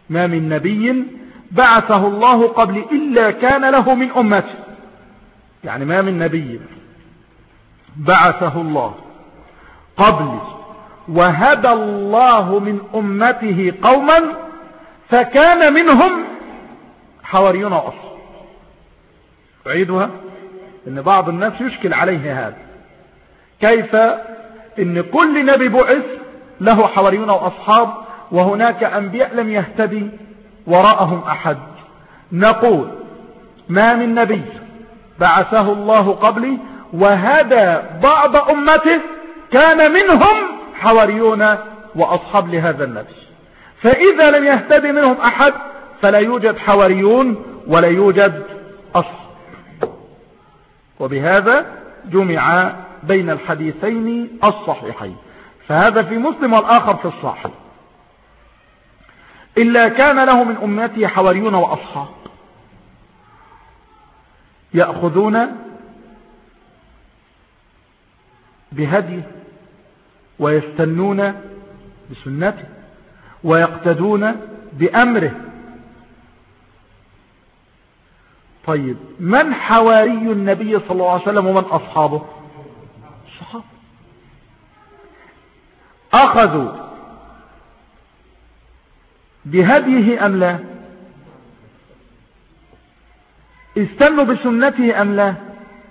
ما من نبي بعثه الله قبل إلا كان له من أمته، يعني ما من نبي بعثه الله قبل وهدى الله من أمته قوما فكان منهم حواريون أصلا. أعيدها، إن بعض الناس يشكل عليه هذا، كيف إن كل نبي بعث له حواريون وأصحاب وهناك أنبياء لم يهتدي وراءهم أحد؟ نقول ما من نبي بعثه الله قبلي وهدى بعض أمته كان منهم حواريون وأصحاب لهذا النبي، فإذا لم يهتدي منهم أحد فلا يوجد حواريون ولا يوجد أصحاب. وبهذا جمع بين الحديثين الصحيحين، فهذا في مسلم والآخر في الصحيح. إلا كان له من أمته حواريون وأصحاب يأخذون بهديه ويستنون بسنته ويقتدون بأمره. طيب من حواري النبي صلى الله عليه وسلم ومن أصحابه؟ الصحابة. أخذوا بهديه أم لا؟ استنوا بسنته أم لا؟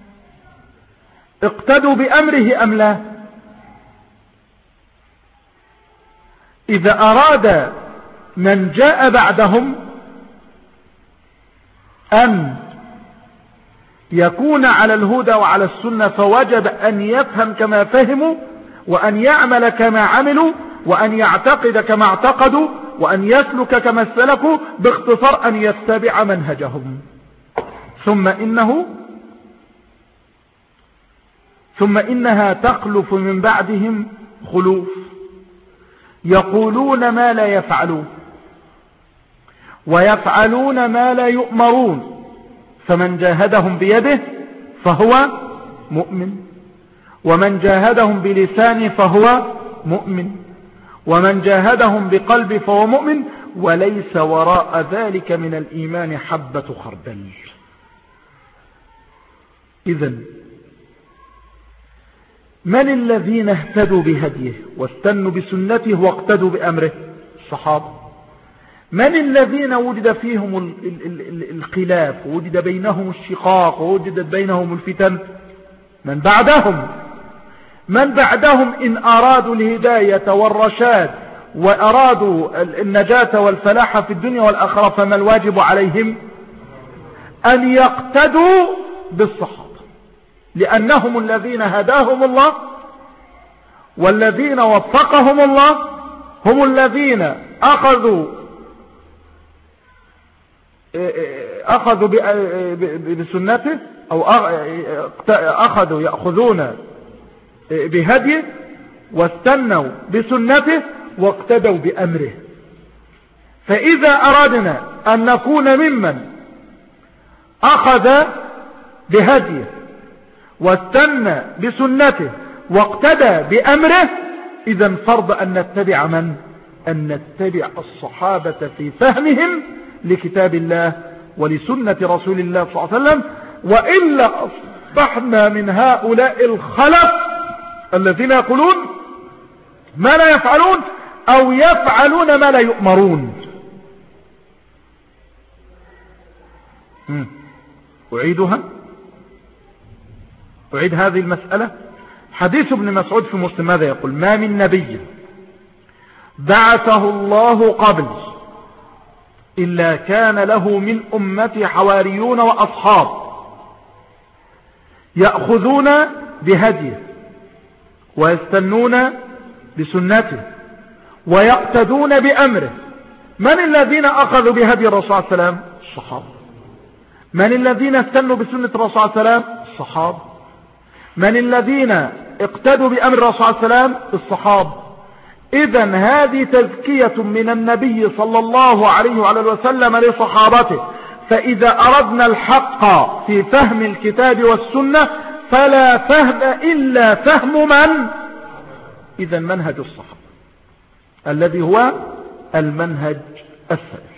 اقتدوا بأمره أم لا؟ إذا أراد من جاء بعدهم أن يكون على الهدى وعلى السنة فوجب أن يفهم كما فهموا وأن يعمل كما عملوا وأن يعتقد كما اعتقدوا وأن يسلك كما سلكوا، باختصار أن يتبع منهجهم. ثم إنه ثم إنها تخلف من بعدهم خلوف يقولون ما لا يفعلون ويفعلون ما لا يؤمرون، فمن جاهدهم بيده فهو مؤمن، ومن جاهدهم بلسانه فهو مؤمن، ومن جاهدهم بقلبه فهو مؤمن، وليس وراء ذلك من الإيمان حبة خردل. إذن من الذين اهتدوا بهديه واستنوا بسنته واقتدوا بأمره؟ الصحابة. من الذين وجد فيهم الخلاف ووجد بينهم الشقاق ووجدت بينهم الفتن؟ من بعدهم. من بعدهم إن أرادوا الهداية والرشاد وأرادوا النجاة والفلاح في الدنيا والآخرة فما الواجب عليهم؟ أن يقتدوا بالصحابة، لأنهم الذين هداهم الله والذين وفقهم الله، هم الذين أخذوا أخذوا بسنته أو أخذوا يأخذون بهديه واستنوا بسنته واقتدوا بأمره. فإذا أردنا أن نكون ممن أخذ بهديه واستنى بسنته واقتدى بأمره، إذا فرض أن نتبع من؟ أن نتبع الصحابة في فهمهم لكتاب الله ولسنة رسول الله صلى الله عليه وسلم، وإلا أصبحنا من هؤلاء الخلف الذين يقولون ما لا يفعلون أو يفعلون ما لا يؤمرون. أعيدها أعيد هذه المسألة. حديث ابن مسعود في مسلم ماذا يقول؟ ما من نبي بعثه الله قبل إلا كان له من أمتي حواريون وأصحاب يأخذون بهديه ويستنون بسنته ويقتدون بأمره. من الذين أخذوا بهدي الرسول صلى الله عليه وسلم؟ الصحابة. من الذين استنوا بسنة الرسول صلى الله عليه وسلم؟ الصحابة. من الذين اقتدوا بأمر الرسول صلى الله عليه وسلم؟ الصحابة. إذن هذه تزكية من النبي صلى الله عليه وعلى وسلم لصحابته. فإذا أردنا الحق في فهم الكتاب والسنة فلا فهم إلا فهم من؟ إذن منهج الصحابة الذي هو المنهج السلف.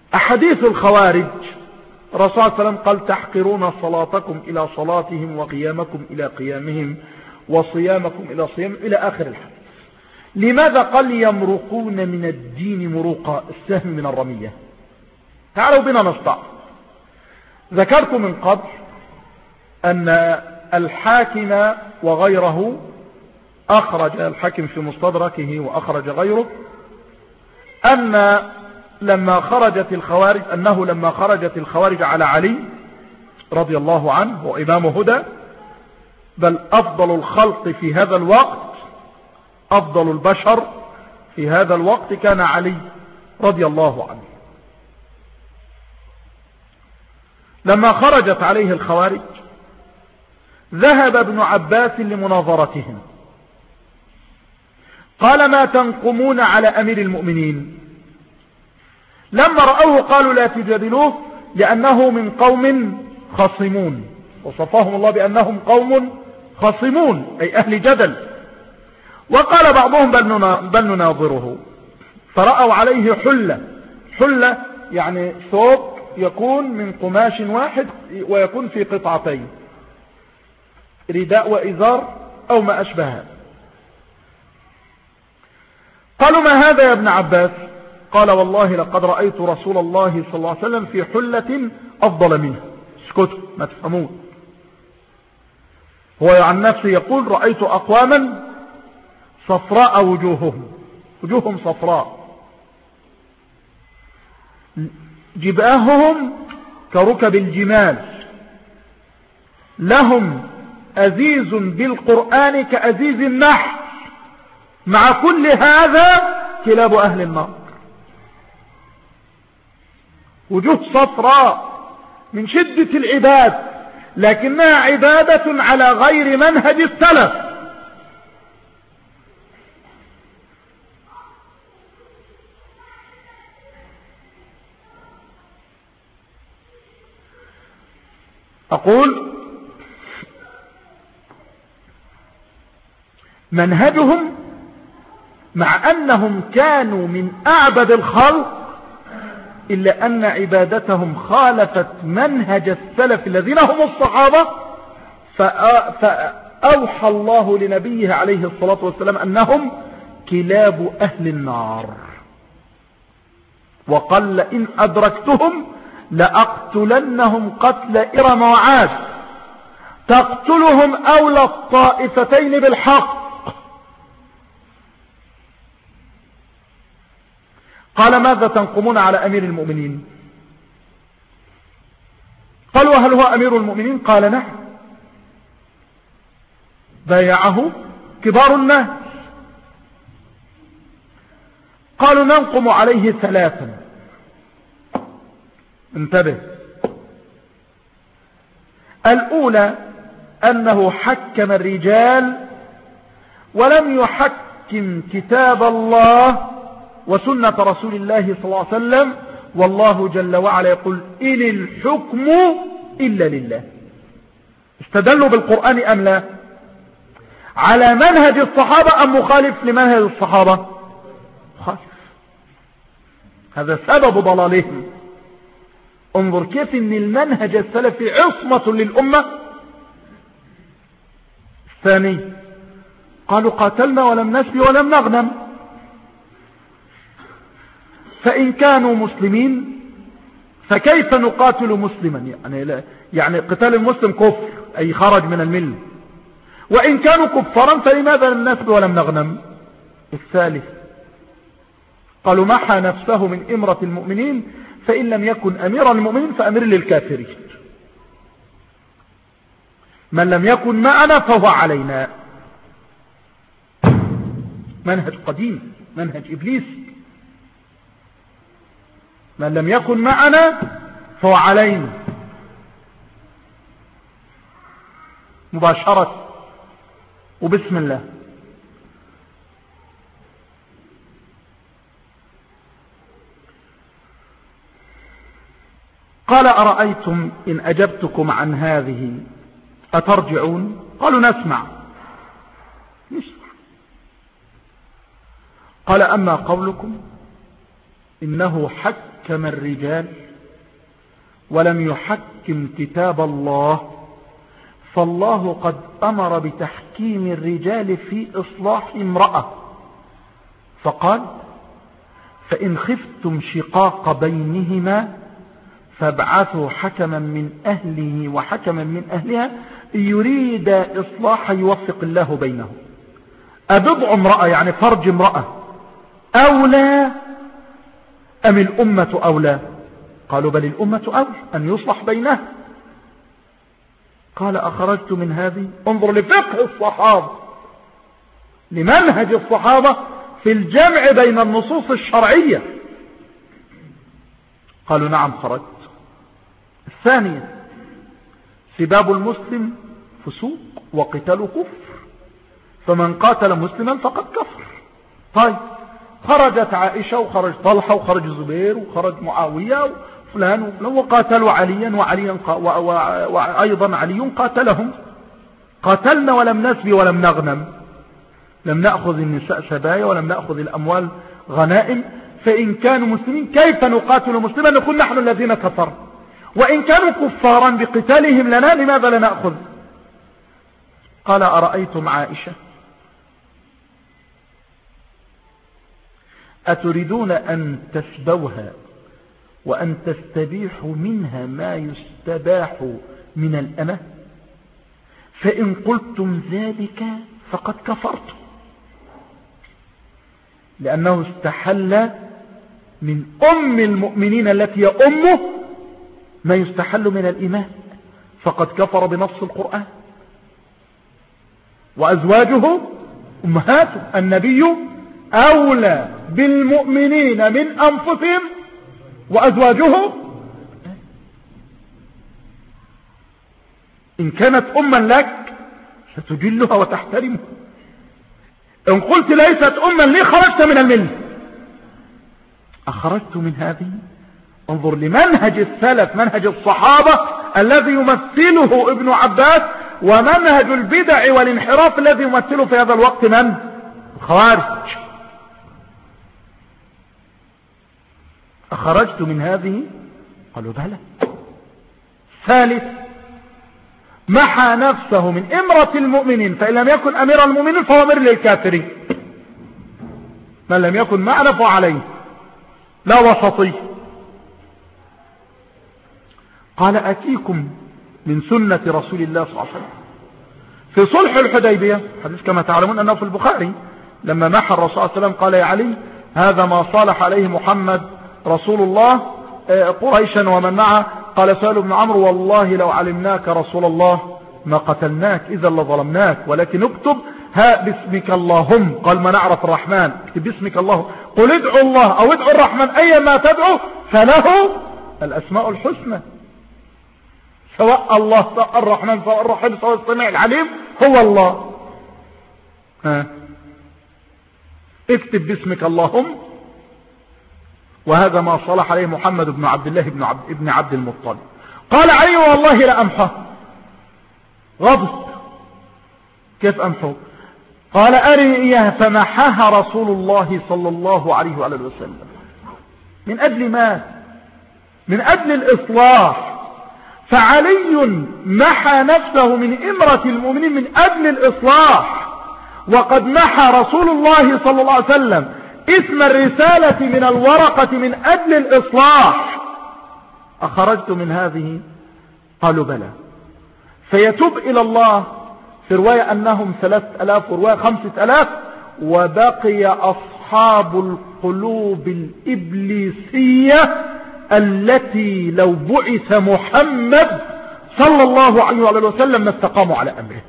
أحاديث الخوارج الرسول صلى الله عليه وسلم قال تحقرون صلاتكم إلى صلاتهم وقيامكم إلى قيامهم وصيامكم إلى صيامهم إلى آخر الحديث. لماذا قال يمرقون من الدين مروقا السهم من الرمية؟ تعالوا بنا نستعرض. ذكرت من قبل أن الحاكم وغيره أخرج، الحاكم في مستدركه وأخرج غيره، أن لما خرجت الخوارج أنه لما خرجت الخوارج على علي رضي الله عنه وإمام هدى، بل أفضل الخلق في هذا الوقت، أفضل البشر في هذا الوقت كان علي رضي الله عنه. لما خرجت عليه الخوارج ذهب ابن عباس لمناظرتهم، قال ما تنقمون على أمير المؤمنين؟ لما رأوه قالوا لا تجادلوه لأنه من قوم خصمون، وصفهم الله بأنهم قوم خصمون أي أهل جدل. وقال بعضهم بل نناظره، فرأوا عليه حلة، حلة يعني ثوب يكون من قماش واحد ويكون في قطعتين، رداء وإزار أو ما أشبهها. قالوا ما هذا يا ابن عباس؟ قال والله لقد رأيت رسول الله صلى الله عليه وسلم في حلة أفضل منه. اسكتوا ما تفهمون. هو عن نفسه يقول رأيت أقواما صفراء وجوههم، وجوههم صفراء، جباههم كركب الجمال، لهم أزيز بالقرآن كأزيز النحل، مع كل هذا كلاب أهل النار. وجوه صفراء من شدة العباد، لكنها عبادة على غير منهج السلف. أقول منهجهم مع أنهم كانوا من أعبد الخلق إلا أن عبادتهم خالفت منهج السلف الذين هم الصحابة، فأوحى الله لنبيه عليه الصلاة والسلام أنهم كلاب أهل النار، وقال لئن أدركتهم لأقتلنهم قتل إرم وعاد تقتلهم أولى الطائفتين بالحق. قال ماذا تنقمون على أمير المؤمنين؟ قالوا هل هو أمير المؤمنين؟ قال نعم، بايعه كبار الناس. قالوا ننقم عليه ثلاثا، انتبه. الأولى أنه حكم الرجال ولم يحكم كتاب الله وسنة رسول الله صلى الله عليه وسلم، والله جل وعلا يقول إن الحكم إلا لله. استدلوا بالقرآن أم لا؟ على منهج الصحابة أم مخالف لمنهج الصحابة؟ مخالف. هذا سبب ضلالهم. انظر كيف ان المنهج السلفي عصمة للأمة. الثاني قالوا قاتلنا ولم نسبي ولم نغنم، فإن كانوا مسلمين فكيف نقاتل مسلما؟ يعني, لا يعني قتال المسلم كفر أي خرج من الملة، وإن كانوا كفارا فلماذا لم نسبي ولم نغنم؟ الثالث قالوا محى نفسه من إمرة المؤمنين، فإن لم يكن أمير المؤمنين فأمير للكافرين، من لم يكن معنا فهو علينا. منهج قديم، منهج إبليس. من لم يكن معنا فهو علينا مباشرة وبسم الله. قال أرأيتم إن أجبتكم عن هذه أترجعون؟ قالوا نسمع. نسمع. قال أما قولكم إنه حكم حكم الرجال ولم يحكم كتاب الله، فالله قد أمر بتحكيم الرجال في إصلاح امرأة، فقال: فإن خفتم شقاق بينهما فابعثوا حكما من أهله وحكما من أهلها يريد إصلاحا يوفق الله بينهم. أبضع امرأة يعني فرج امرأة أولى أم الأمة أولى؟ قالوا: بل الأمة أولى أن يصلح بينها. قال: أخرجت من هذه؟ انظر لفقه الصحابة، لمنهج الصحابة في الجمع بين النصوص الشرعية. قالوا: نعم خرجت. الثانية: سباب المسلم فسوق وقتال كفر، فمن قاتل مسلما فقد كفر. طيب، خرجت عائشة وخرج طلحة وخرج الزبير وخرج معاوية وفلان وفلان وقاتلوا عليا وعليا وأيضا علي قاتلهم. قاتلنا ولم نسبي ولم نغنم، لم نأخذ النساء سبايا ولم نأخذ الأموال غنائم، فإن كانوا مسلمين كيف نقاتل مسلما نكون نحن الذين كفروا؟ وإن كانوا كفارا بقتالهم لنا لماذا لا نأخذ؟ قال: أرأيتم عائشة أتريدون أن تسبوها وأن تستبيحوا منها ما يستباح من الأمة؟ فإن قلتم ذلك فقد كفرتم، لأنه استحل من أم المؤمنين التي هي أمه ما يستحل من الإماء، فقد كفر بنص القرآن. وأزواجه أمهاته، النبي أولى بالمؤمنين من أنفسهم وأزواجه إن كانت أما لك ستجلها وتحترمها، إن قلت ليست أما لي خرجت من الملة. أخرجت من هذه؟ انظر لمنهج السلف، منهج الصحابة الذي يمثله ابن عباس، ومنهج البدع والانحراف الذي يمثله في هذا الوقت من؟ الخوارج. أخرجت من هذه؟ قالوا: بلى. ثالث: محى نفسه من إمرة المؤمنين، فإن لم يكن أمير المؤمنين فهو أمير للكافرين، من لم يكن معنا فهو عليه، لا وسطي. قال: أتيكم من سنة رسول الله صلى الله عليه وسلم في صلح الحديبية، حديث كما تعلمون أنه في البخاري، لما محى الرسول صلى الله عليه وسلم قال: يا علي، هذا ما صالح عليه محمد رسول الله قريشا ومن معه. قال سهل بن عمرو: والله لو علمناك رسول الله ما قتلناك إذا لظلمناك، ولكن اكتب ها باسمك اللهم. قال: ما نعرف الرحمن، اكتب باسمك الله، قل ادعوا الله أو ادعوا الرحمن أيما تدعو فله الأسماء الحسنى، سواء الله سواء الرحمن سواء الرحيم سواء السميع العليم هو الله. ها اكتب باسمك اللهم. وهذا ما صلح عليه محمد بن عبد الله بن عبد, ابن عبد المطلب. قال: علي والله لأمحى. غضب: كيف أمحو؟ قال: أرني إياها. فمحاها رسول الله صلى الله عليه وآله وسلم. من أجل ما؟ من أجل الإصلاح. فعلي محى نفسه من إمرة المؤمنين من أجل الإصلاح، وقد محى رسول الله صلى الله عليه وسلم اسم الرسالة من الورقة من أجل الإصلاح. أخرجت من هذه؟ قالوا: بلى. فيتوب إلى الله، في رواية أنهم ثلاثة ألاف ورواية خمسة ألاف، وبقي أصحاب القلوب الإبليسية التي لو بعث محمد صلى الله عليه وسلم ما استقاموا على أمره.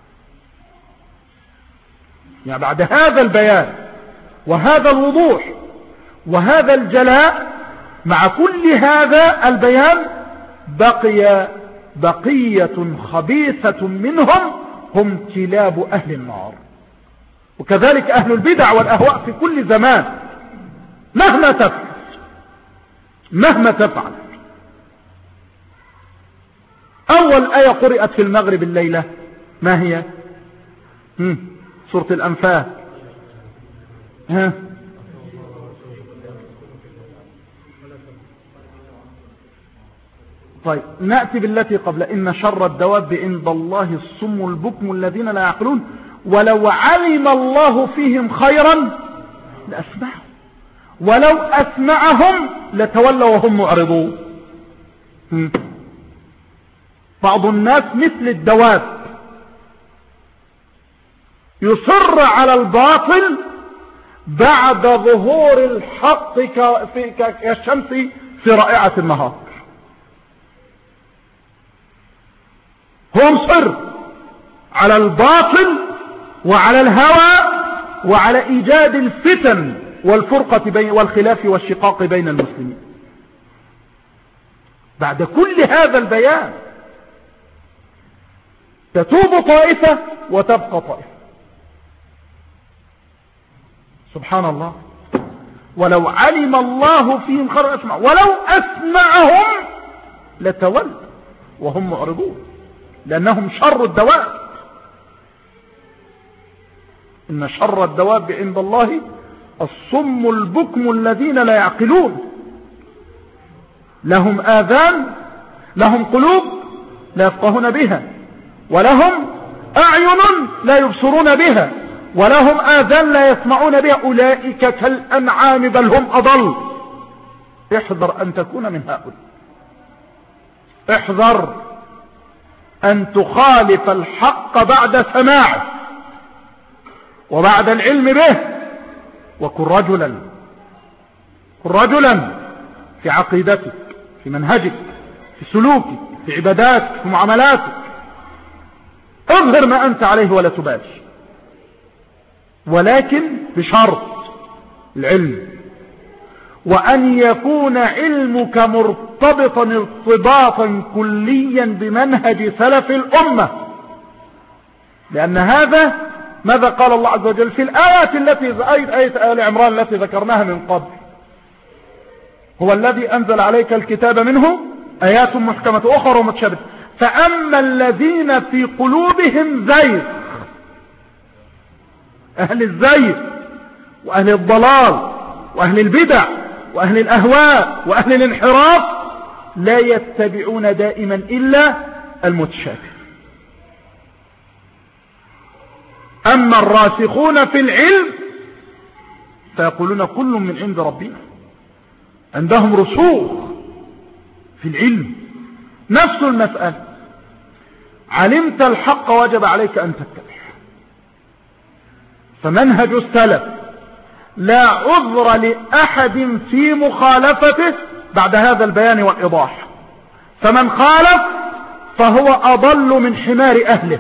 يعني بعد هذا البيان وهذا الوضوح وهذا الجلاء، مع كل هذا البيان بقي بقية خبيثة منهم هم كلاب أهل النار. وكذلك أهل البدع والأهواء في كل زمان مهما تفعل مهما تفعل. أول آية قرأت في المغرب الليلة ما هي؟ مم. سورة الأنفال. ها طيب نأتي بالتي قبل: إن شر الدواب عند الله الصم البكم الذين لا يعقلون ولو علم الله فيهم خيرا لأسمعهم ولو أسمعهم لتولوا وهم معرضون. بعض الناس مثل الدواب يصر على الباطل بعد ظهور الحق كالشمس في رائعة النهار. هو مصر على الباطل وعلى الهوى وعلى إيجاد الفتن والفرقة بين والخلاف والشقاق بين المسلمين. بعد كل هذا البيان تتوب طائفة وتبقى طائفة. سبحان الله. ولو علم الله فيهم خيرا أسمع ولو أسمعهم لتولوا وهم معرضون لأنهم شر الدواب. إن شر الدواب عند الله الصم البكم الذين لا يعقلون لهم آذان لهم قلوب لا يفقهون بها ولهم أعين لا يبصرون بها ولهم آذان لا يسمعون بها أولئك كالأنعام بل هم أضل. احذر أن تكون من هؤلاء. احذر أن تخالف الحق بعد سماعه وبعد العلم به. وكن رجلا كن رجلا في عقيدتك في منهجك في سلوكك في عباداتك في معاملاتك. اظهر ما أنت عليه ولا تبالي ولكن بشرط العلم وأن يكون علمك مرتبطا ارتباطا كليا بمنهج سلف الأمة. لأن هذا ماذا قال الله عز وجل في الآيات التي آية آل عمران التي ذكرناها من قبل: هو الذي أنزل عليك الكتاب منه آيات محكمة أخرى متشابهة فأما الذين في قلوبهم زيغ. أهل الزيغ وأهل الضلال وأهل البدع وأهل الأهواء وأهل الانحراف لا يتبعون دائما إلا المتشابه. أما الراسخون في العلم فيقولون كل من عند ربنا. عندهم رسوخ في العلم. نفس المسألة: علمت الحق وجب عليك أن تتبع. فمنهج السلف لا عذر لأحد في مخالفته بعد هذا البيان والإيضاح. فمن خالف فهو أضل من حمار أهله.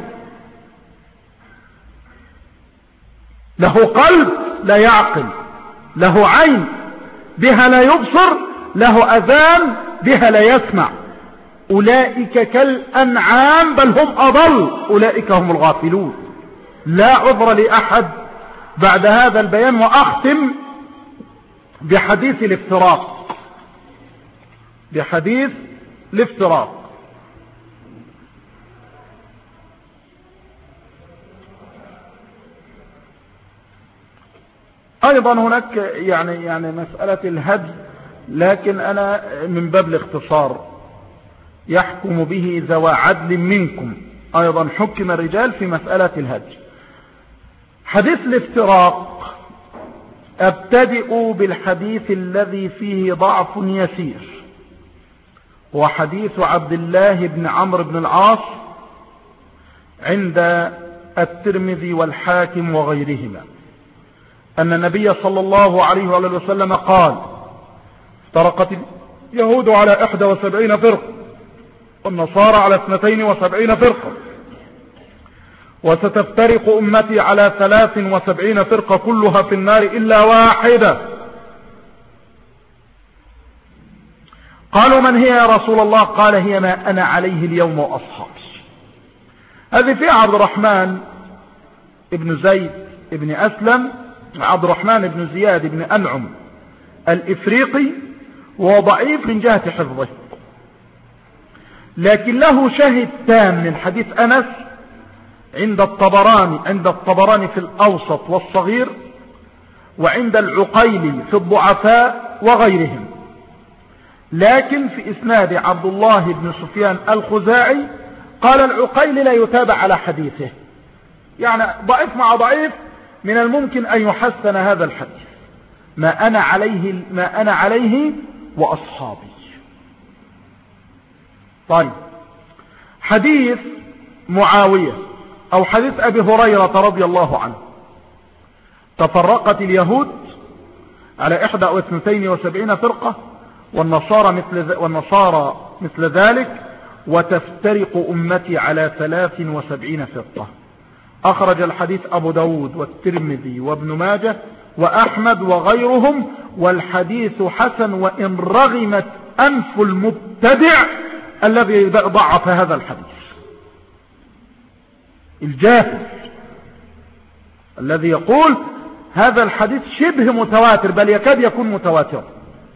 له قلب لا يعقل له عين بها لا يبصر له أذان بها لا يسمع. أولئك كالأنعام بل هم أضل أولئك هم الغافلون. لا عذر لأحد بعد هذا البيان. وأختم بحديث الافتراق بحديث الافتراق أيضا هناك يعني يعني مسألة الهدي، لكن أنا من باب الاختصار: يحكم به ذوى عدل منكم. أيضا حكم الرجال في مسألة الهدي. حديث الافتراق أبتدئ بالحديث الذي فيه ضعف يسير، وحديث عبد الله بن عمرو بن العاص عند الترمذي والحاكم وغيرهما أن النبي صلى الله عليه وآله وسلم قال: افترقت اليهود على إحدى وسبعين فرقة والنصارى على اثنتين وسبعين فرقة وستفترق أمتي على ثلاث وسبعين فرقة كلها في النار إلا واحدة. قالوا: من هي يا رسول الله؟ قال: هي ما أنا عليه اليوم وأصحابي. هذه في عبد الرحمن ابن زيد ابن أسلم عبد الرحمن بن زياد بن أنعم الإفريقي، وضعيف من جهة حفظه، لكن له شاهد تام من حديث أنس عند الطبراني عند الطبراني في الأوسط والصغير، وعند العقيلي في الضعفاء وغيرهم. لكن في إسناد عبد الله بن سفيان الخزاعي قال العقيل لا يتابع على حديثه، يعني ضعيف مع ضعيف من الممكن أن يحسن هذا الحديث، ما أنا عليه, ما أنا عليه وأصحابي. طيب، حديث معاوية أو حديث أبي هريرة رضي الله عنه: تفرقت اليهود على إحدى واثنتين وسبعين فرقة والنصارى مثل, والنصارى مثل ذلك، وتفترق أمتي على ثلاث وسبعين فرقة. أخرج الحديث أبو داود والترمذي وابن ماجه وأحمد وغيرهم، والحديث حسن وإن رغمت أنف المبتدع الذي ضعف هذا الحديث، الجاهل الذي يقول هذا الحديث شبه متواتر بل يكاد يكون متواتر،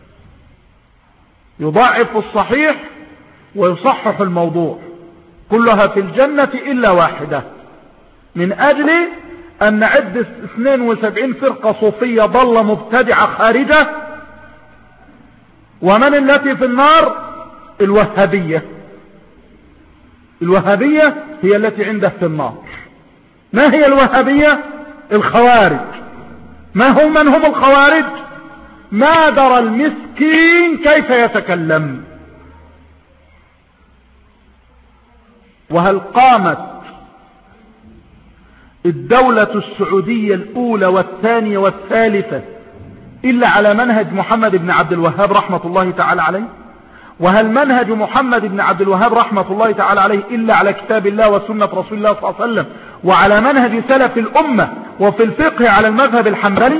يضعف الصحيح ويصحح الموضوع، كلها في الجنة إلا واحدة، من أجل أن نعد اثنين وسبعين فرقة صوفية ضل مبتدعة خارجة. ومن التي في النار؟ الوهابية. الوهابية هي التي عنده في النار. ما هي الوهابية؟ الخوارج. ما هم من هم الخوارج؟ ما درى المسكين كيف يتكلم. وهل قامت الدولة السعودية الأولى والثانية والثالثة إلا على منهج محمد بن عبد الوهاب رحمة الله تعالى عليه؟ وهل منهج محمد بن عبد الوهاب رحمة الله تعالى عليه إلا على كتاب الله وسنة رسول الله صلى الله عليه وسلم وعلى منهج سلف الأمة وفي الفقه على المذهب الحنبلي؟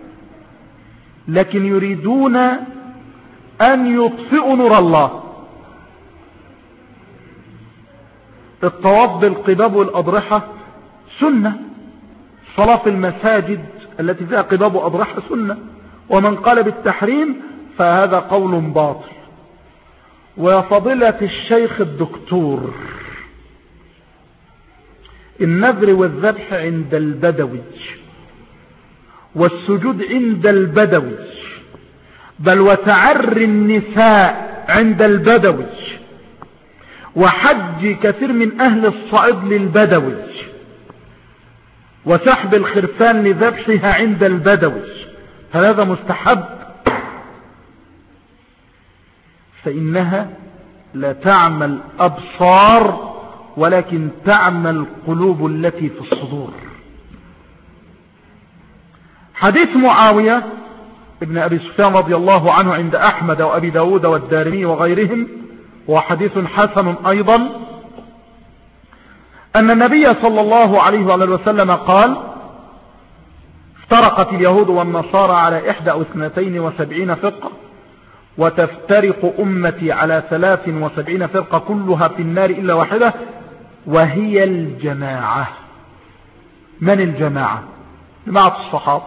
لكن يريدون أن يطفئوا نور الله. الطواف بالقباب والأضرحة سنة، صلاة في المساجد التي فيها قباب وأضرحة سنة، ومن قال بالتحريم فهذا قول باطل. وفضيلة الشيخ الدكتور، النذر والذبح عند البدوي والسجود عند البدوي، بل وتعري النساء عند البدوي، وحج كثير من أهل الصعيد للبدوي، وسحب الخرفان لذبحها عند البدوي، هل هذا مستحب؟ فإنها لا تعمى الأبصار ولكن تعمى القلوب التي في الصدور. حديث معاوية ابن أبي سفيان رضي الله عنه عند أحمد وأبي داود والدارمي وغيرهم، وحديث حسن أيضا، أن النبي صلى الله عليه وسلم قال: افترقت اليهود والنصارى على إحدى واثنتين وسبعين فرقة، وتفترق أمتي على ثلاث وسبعين فرقة كلها في النار إلا واحدة وهي الجماعة. من الجماعة؟ جماعة الصحابة.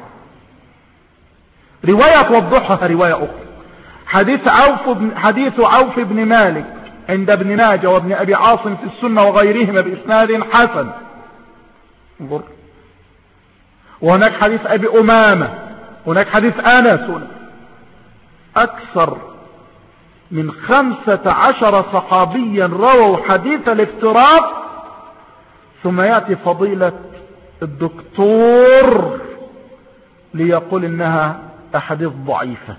رواية توضحها رواية أخرى، حديث عوف بن, حديث عوف بن مالك عند ابن ماجه وابن أبي عاصم في السنة وغيرهما بإسناد حسن. انظر، وهناك حديث أبي أمامة، هناك حديث أنس، أكثر من خمسة عشر صحابيا رووا حديث الافتراق، ثم يأتي فضيلة الدكتور ليقول إنها أحاديث ضعيفة.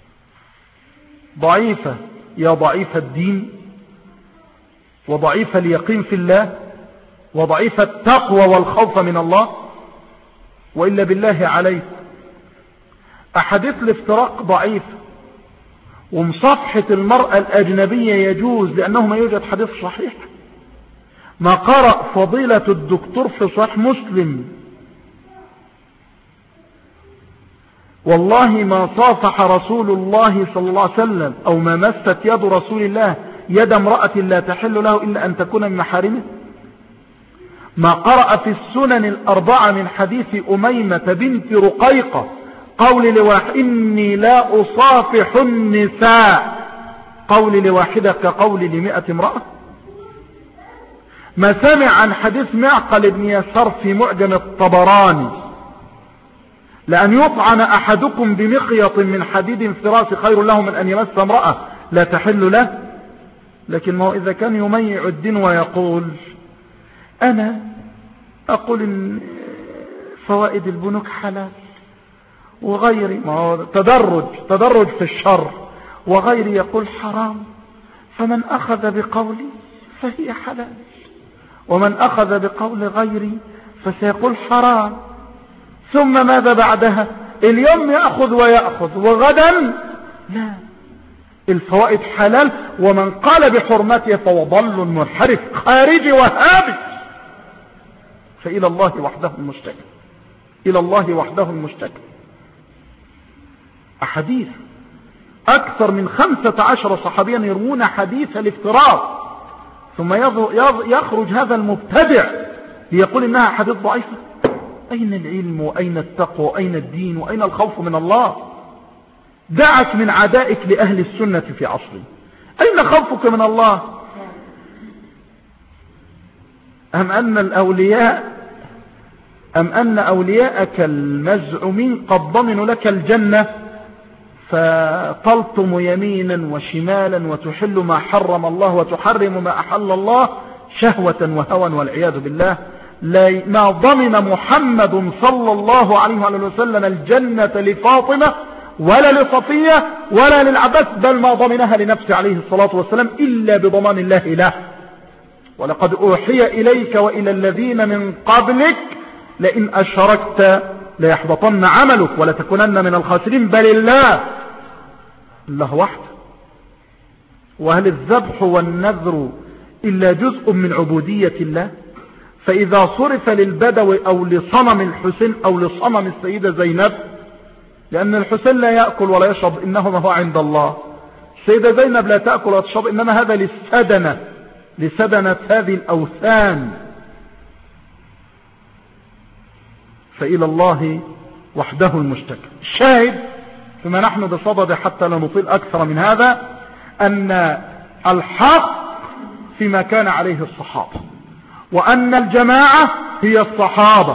ضعيفة يا ضعيف الدين، وضعيف اليقين في الله، وضعيف التقوى والخوف من الله. وإلا بالله عليك أحاديث الافتراق ضعيفة، ومصافحة المرأة الأجنبية يجوز لأنه ما يوجد حديث صحيح. ما قرأ فضيلة الدكتور في صحيح مسلم والله ما صافح رسول الله صلى الله عليه وسلم أو ما مست يد رسول الله يد امرأة لا تحل له إلا أن تكون من محارمه. ما قرأ في السنن الأربعة من حديث أميمة بنت رقيقة قول لواحد: إني لا أصافح النساء، قول لواحدة كقول لمئة امرأة. ما سمع عن حديث معقل بن يسار في معجم الطبراني لأن يطعن أحدكم بمخيط من حديد فراس خير له من أن يمس امرأة لا تحل له. لكن ما إذا كان يميع الدين ويقول أنا أقول إن فوائد البنوك حلال وغيري، ما هو تدرج تدرج في الشر، وغيري يقول حرام، فمن أخذ بقولي فهي حلال، ومن أخذ بقول غيري فسيقول حرام. ثم ماذا بعدها؟ اليوم يأخذ ويأخذ، وغدا لا، الفوائد حلال، ومن قال بحرمتها فهو ضل منحرف خارجي وهابي. فإلى الله وحده المشتكى، إلى الله وحده المشتكى. أحاديث أكثر من خمسة عشر صحابيا يرمون حديث الافتراء، ثم يخرج هذا المبتدع ليقول إنها حديث ضعيفة. أين العلم وأين التقوى وأين الدين وأين الخوف من الله؟ دعك من عدائك لأهل السنة في عصري، أين خوفك من الله؟ أم أن الأولياء أم أن أولياءك المزعومين قد ضمنوا لك الجنة فطلتم يمينا وشمالا وتحل ما حرم الله وتحرم ما أحل الله شهوة وهوى والعياذ بالله؟ ما ضمن محمد صلى الله عليه وسلم الجنة لفاطمة ولا لصفية ولا للعباس، بل ما ضمنها لنفسه عليه الصلاة والسلام إلا بضمان الله له. ولقد أوحي إليك وإلى الذين من قبلك لئن أشركت ليحبطن عملك ولتكونن من الخاسرين، بل الله الله وحده. وهل الذبح والنذر إلا جزء من عبودية الله؟ فإذا صرف للبدو أو لصنم الحسين أو لصنم السيدة زينب، لأن الحسين لا يأكل ولا يشرب إنه هو عند الله، السيدة زينب لا تأكل ولا تشرب، إنما هذا للسدنة لسدنة هذه الأوثان. فإلى الله وحده المشتكى. الشاهد فيما نحن بصدد حتى لا نطيل أكثر من هذا أن الحق فيما كان عليه الصحابة، وأن الجماعة هي الصحابة.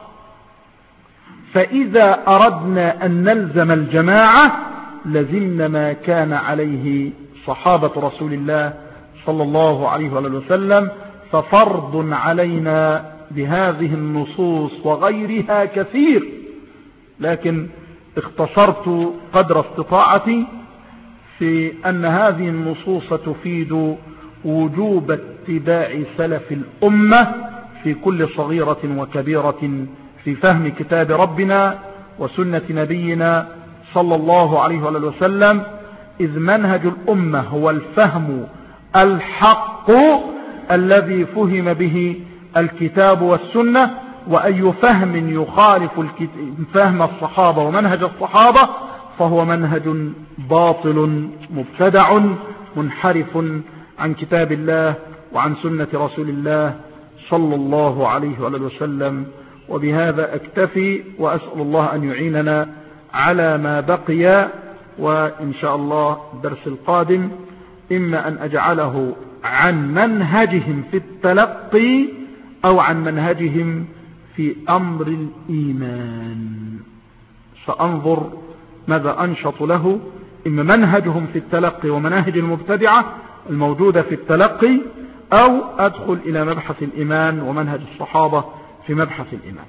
فإذا أردنا أن نلزم الجماعة لزمنا ما كان عليه صحابة رسول الله صلى الله عليه وسلم، ففرض علينا بهذه النصوص وغيرها كثير، لكن اختصرت قدر استطاعتي في أن هذه النصوص تفيد وجوب اتباع سلف الأمة في كل صغيرة وكبيرة في فهم كتاب ربنا وسنة نبينا صلى الله عليه وسلم، إذ منهج الأمة هو الفهم الحق الذي فهم به الكتاب والسنة، وأي فهم يخالف فهم الصحابة ومنهج الصحابة فهو منهج باطل مبتدع منحرف عن كتاب الله وعن سنة رسول الله صلى الله عليه وسلم. وبهذا أكتفي، وأسأل الله أن يعيننا على ما بقي، وإن شاء الله الدرس القادم إما أن أجعله عن منهجهم في التلقي أو عن منهجهم في أمر الإيمان، سأنظر ماذا أنشط له، إما منهجهم في التلقي ومناهج المبتدعة الموجودة في التلقي، أو أدخل إلى مبحث الإيمان ومنهج الصحابة في مبحث الإيمان.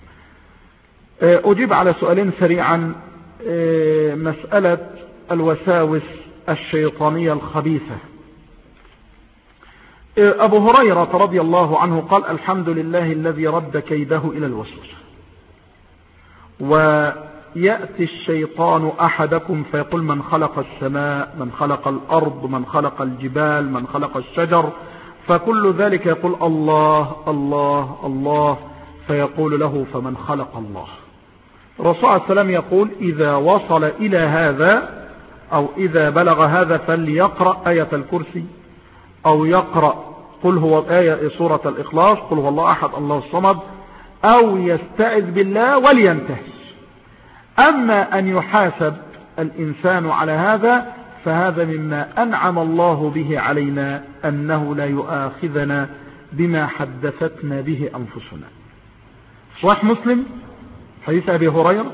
أجيب على سؤالين سريعا. مسألة الوساوس الشيطانية الخبيثة. أبو هريرة رضي الله عنه قال: الحمد لله الذي رد كيده إلى الوسوسة. ويأتي الشيطان أحدكم فيقول: من خلق السماء، من خلق الأرض، من خلق الجبال، من خلق الشجر، فكل ذلك يقول: الله الله الله، فيقول له: فمن خلق الله. الرسول صلى الله عليه وسلم يقول: إذا وصل إلى هذا أو إذا بلغ هذا فليقرأ آية الكرسي، أو يقرأ قل هو آية سورة الإخلاص، قل هو الله أحد الله الصمد، أو يستعذ بالله ولينتهي. أما أن يحاسب الإنسان على هذا فهذا مما أنعم الله به علينا، أنه لا يؤاخذنا بما حدثتنا به أنفسنا. صحيح مسلم حديث أبي هريرة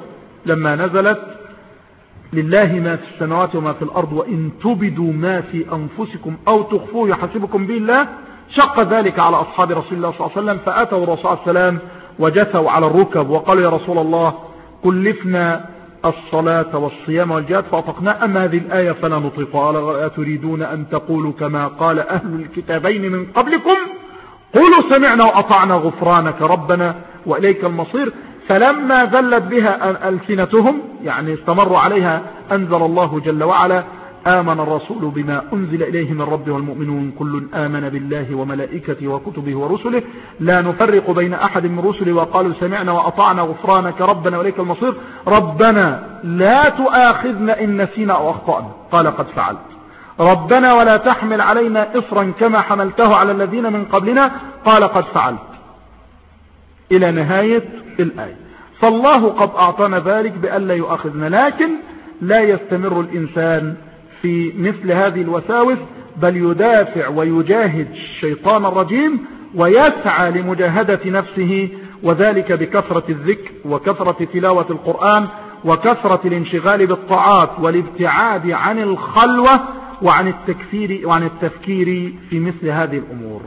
لما نزلت لله ما في السماوات وما في الأرض وإن تبدوا ما في أنفسكم أو تخفوه يحاسبكم به الله، شق ذلك على أصحاب رسول الله صلى الله عليه وسلم، فأتوا الرسول صلى الله عليه وسلم وجثوا على الركب وقالوا يا رسول الله كلفنا الصلاة والصيام والجهاد فأطقنا، أما هذه الآية فلا نطيق. قال تريدون أن تقولوا كما قال أهل الكتابين من قبلكم قولوا سمعنا وأطعنا غفرانك ربنا وإليك المصير. فلما ذلت بها ألسنتهم يعني استمروا عليها، أنزل الله جل وعلا آمن الرسول بما أنزل إليه من ربه والمؤمنون كل آمن بالله وملائكته وكتبه ورسله لا نفرق بين أحد من رسله وقالوا سمعنا وأطعنا غفرانك ربنا وإليك المصير ربنا لا تؤاخذنا إن نسينا أو أخطأنا قال قد فعلت ربنا ولا تحمل علينا إصرا كما حملته على الذين من قبلنا قال قد فعلت إلى نهاية الآية. فالله قد أعطانا ذلك بأن لا يؤاخذنا، لكن لا يستمر الإنسان في مثل هذه الوساوس، بل يدافع ويجاهد الشيطان الرجيم ويسعى لمجاهدة نفسه، وذلك بكثرة الذكر وكثرة تلاوة القرآن وكثرة الانشغال بالطاعات والابتعاد عن الخلوة وعن التكفير وعن التفكير في مثل هذه الأمور.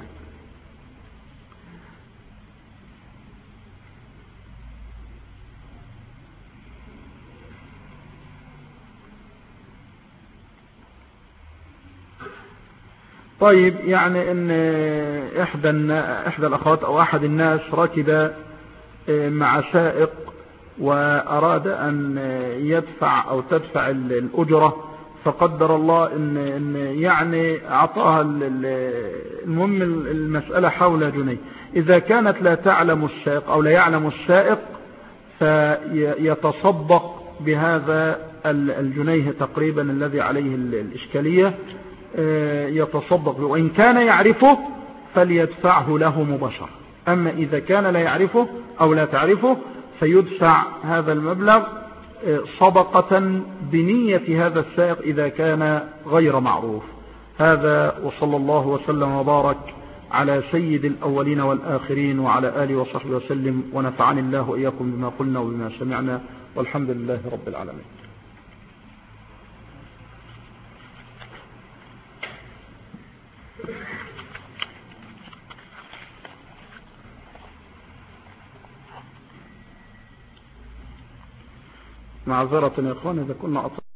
طيب، يعني ان احدى احدى الاخوات او احد الناس ركب مع سائق واراد ان يدفع او تدفع الاجرة، فقدر الله ان ان يعني اعطاها المهم المسألة حول جنيه. اذا كانت لا تعلم السائق او لا يعلم السائق فيتصدق بهذا الجنيه تقريبا الذي عليه الاشكالية، يتصدق، وإن كان يعرفه فليدفعه له مباشرة. أما إذا كان لا يعرفه أو لا تعرفه فيدفع هذا المبلغ صدقة بنية هذا السائق إذا كان غير معروف. هذا وصلى الله وسلم وبارك على سيد الأولين والآخرين وعلى آله وصحبه وسلم، ونفعني الله وإياكم بما قلنا وبما سمعنا، والحمد لله رب العالمين. معذرة يا إخوان إذا كنا